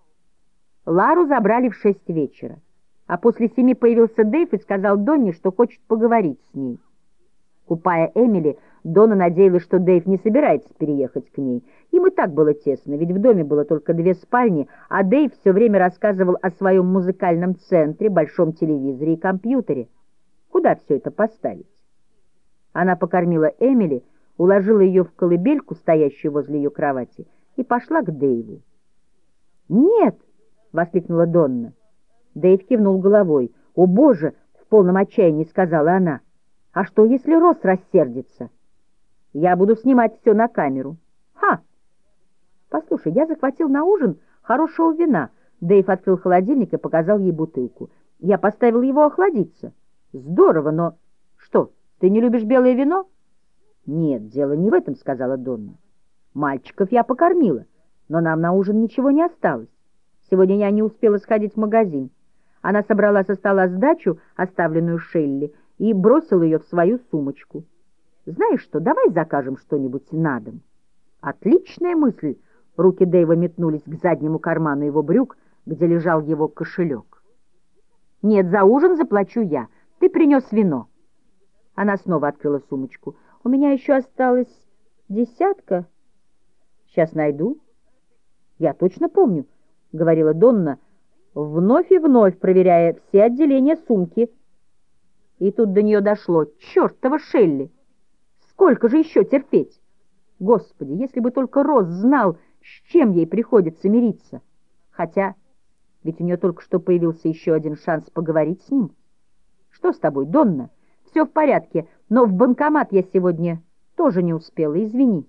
Лару забрали в шесть вечера. А после семи появился Дэйв и сказал Донне, что хочет поговорить с ней. Купая Эмили, Донна надеялась, что Дэйв не собирается переехать к ней. Им и так было тесно, ведь в доме было только две спальни, а Дэйв все время рассказывал о своем музыкальном центре, большом телевизоре и компьютере. Куда все это поставить? Она покормила Эмили, уложила ее в колыбельку, стоящую возле ее кровати, и пошла к Дэйву. «Нет!» — воскликнула Донна. Дэйв кивнул головой. «О, Боже!» — в полном отчаянии сказала она. «А что, если Росс рассердится? Я буду снимать все на камеру». «Ха! Послушай, я захватил на ужин хорошего вина». Дэйв открыл холодильник и показал ей бутылку. «Я поставил его охладиться». «Здорово, но...» «Что, ты не любишь белое вино?» «Нет, дело не в этом», — сказала Донна. «Мальчиков я покормила, но нам на ужин ничего не осталось. Сегодня я не успела сходить в магазин». Она собрала со стола сдачу, оставленную Шелли, и бросила ее в свою сумочку. «Знаешь что, давай закажем что-нибудь на дом». «Отличная мысль!» Руки Дэйва метнулись к заднему карману его брюк, где лежал его кошелек. «Нет, за ужин заплачу я. Ты принес вино». Она снова открыла сумочку. «У меня еще осталось десятка. Сейчас найду». «Я точно помню», — говорила Донна, вновь и вновь проверяя все отделения сумки. И тут до нее дошло. «Чертова Шелли! Сколько же еще терпеть? Господи, если бы только Росс знал, с чем ей приходится мириться. Хотя, ведь у нее только что появился еще один шанс поговорить с ним. Что с тобой, Донна? Все в порядке, но в банкомат я сегодня тоже не успела, извини».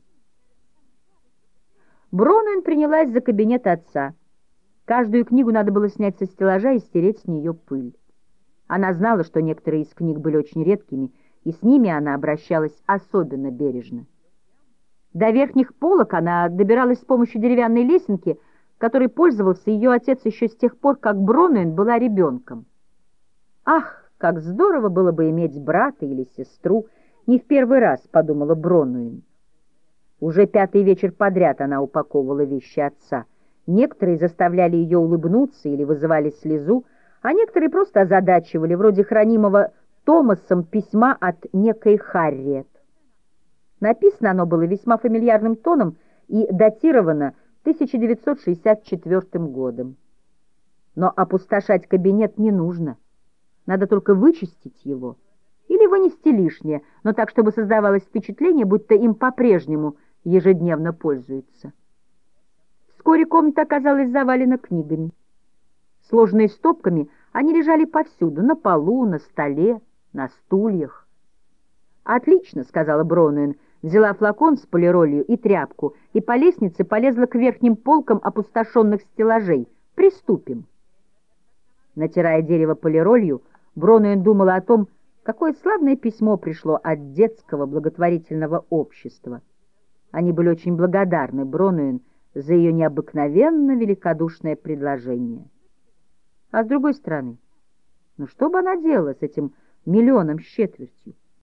Бронуэн принялась за кабинет отца. Каждую книгу надо было снять со стеллажа и стереть с нее пыль. Она знала, что некоторые из книг были очень редкими, и с ними она обращалась особенно бережно. До верхних полок она добиралась с помощью деревянной лесенки, которой пользовался ее отец еще с тех пор, как Бронуэн была ребенком. «Ах, как здорово было бы иметь брата или сестру!» Не в первый раз подумала Бронуэн. Уже пятый вечер подряд она упаковывала вещи отца. Некоторые заставляли ее улыбнуться или вызывали слезу, а некоторые просто озадачивали, вроде хранимого Томасом письма от некой Харриет. Написано оно было весьма фамильярным тоном и датировано тысяча девятьсот шестьдесят четвёртым годом. Но опустошать кабинет не нужно. Надо только вычистить его или вынести лишнее, но так, чтобы создавалось впечатление, будто им по-прежнему ежедневно пользуются. Вскоре комната оказалась завалена книгами. Сложенные стопками, они лежали повсюду, на полу, на столе, на стульях. «Отлично», — сказала Бронуэн, взяла флакон с полиролью и тряпку и по лестнице полезла к верхним полкам опустошенных стеллажей. «Приступим». Натирая дерево полиролью, Бронуэн думала о том, какое славное письмо пришло от детского благотворительного общества. Они были очень благодарны Бронуэн за ее необыкновенно великодушное предложение. А с другой стороны, ну что бы она делала с этим миллионом с четвертью?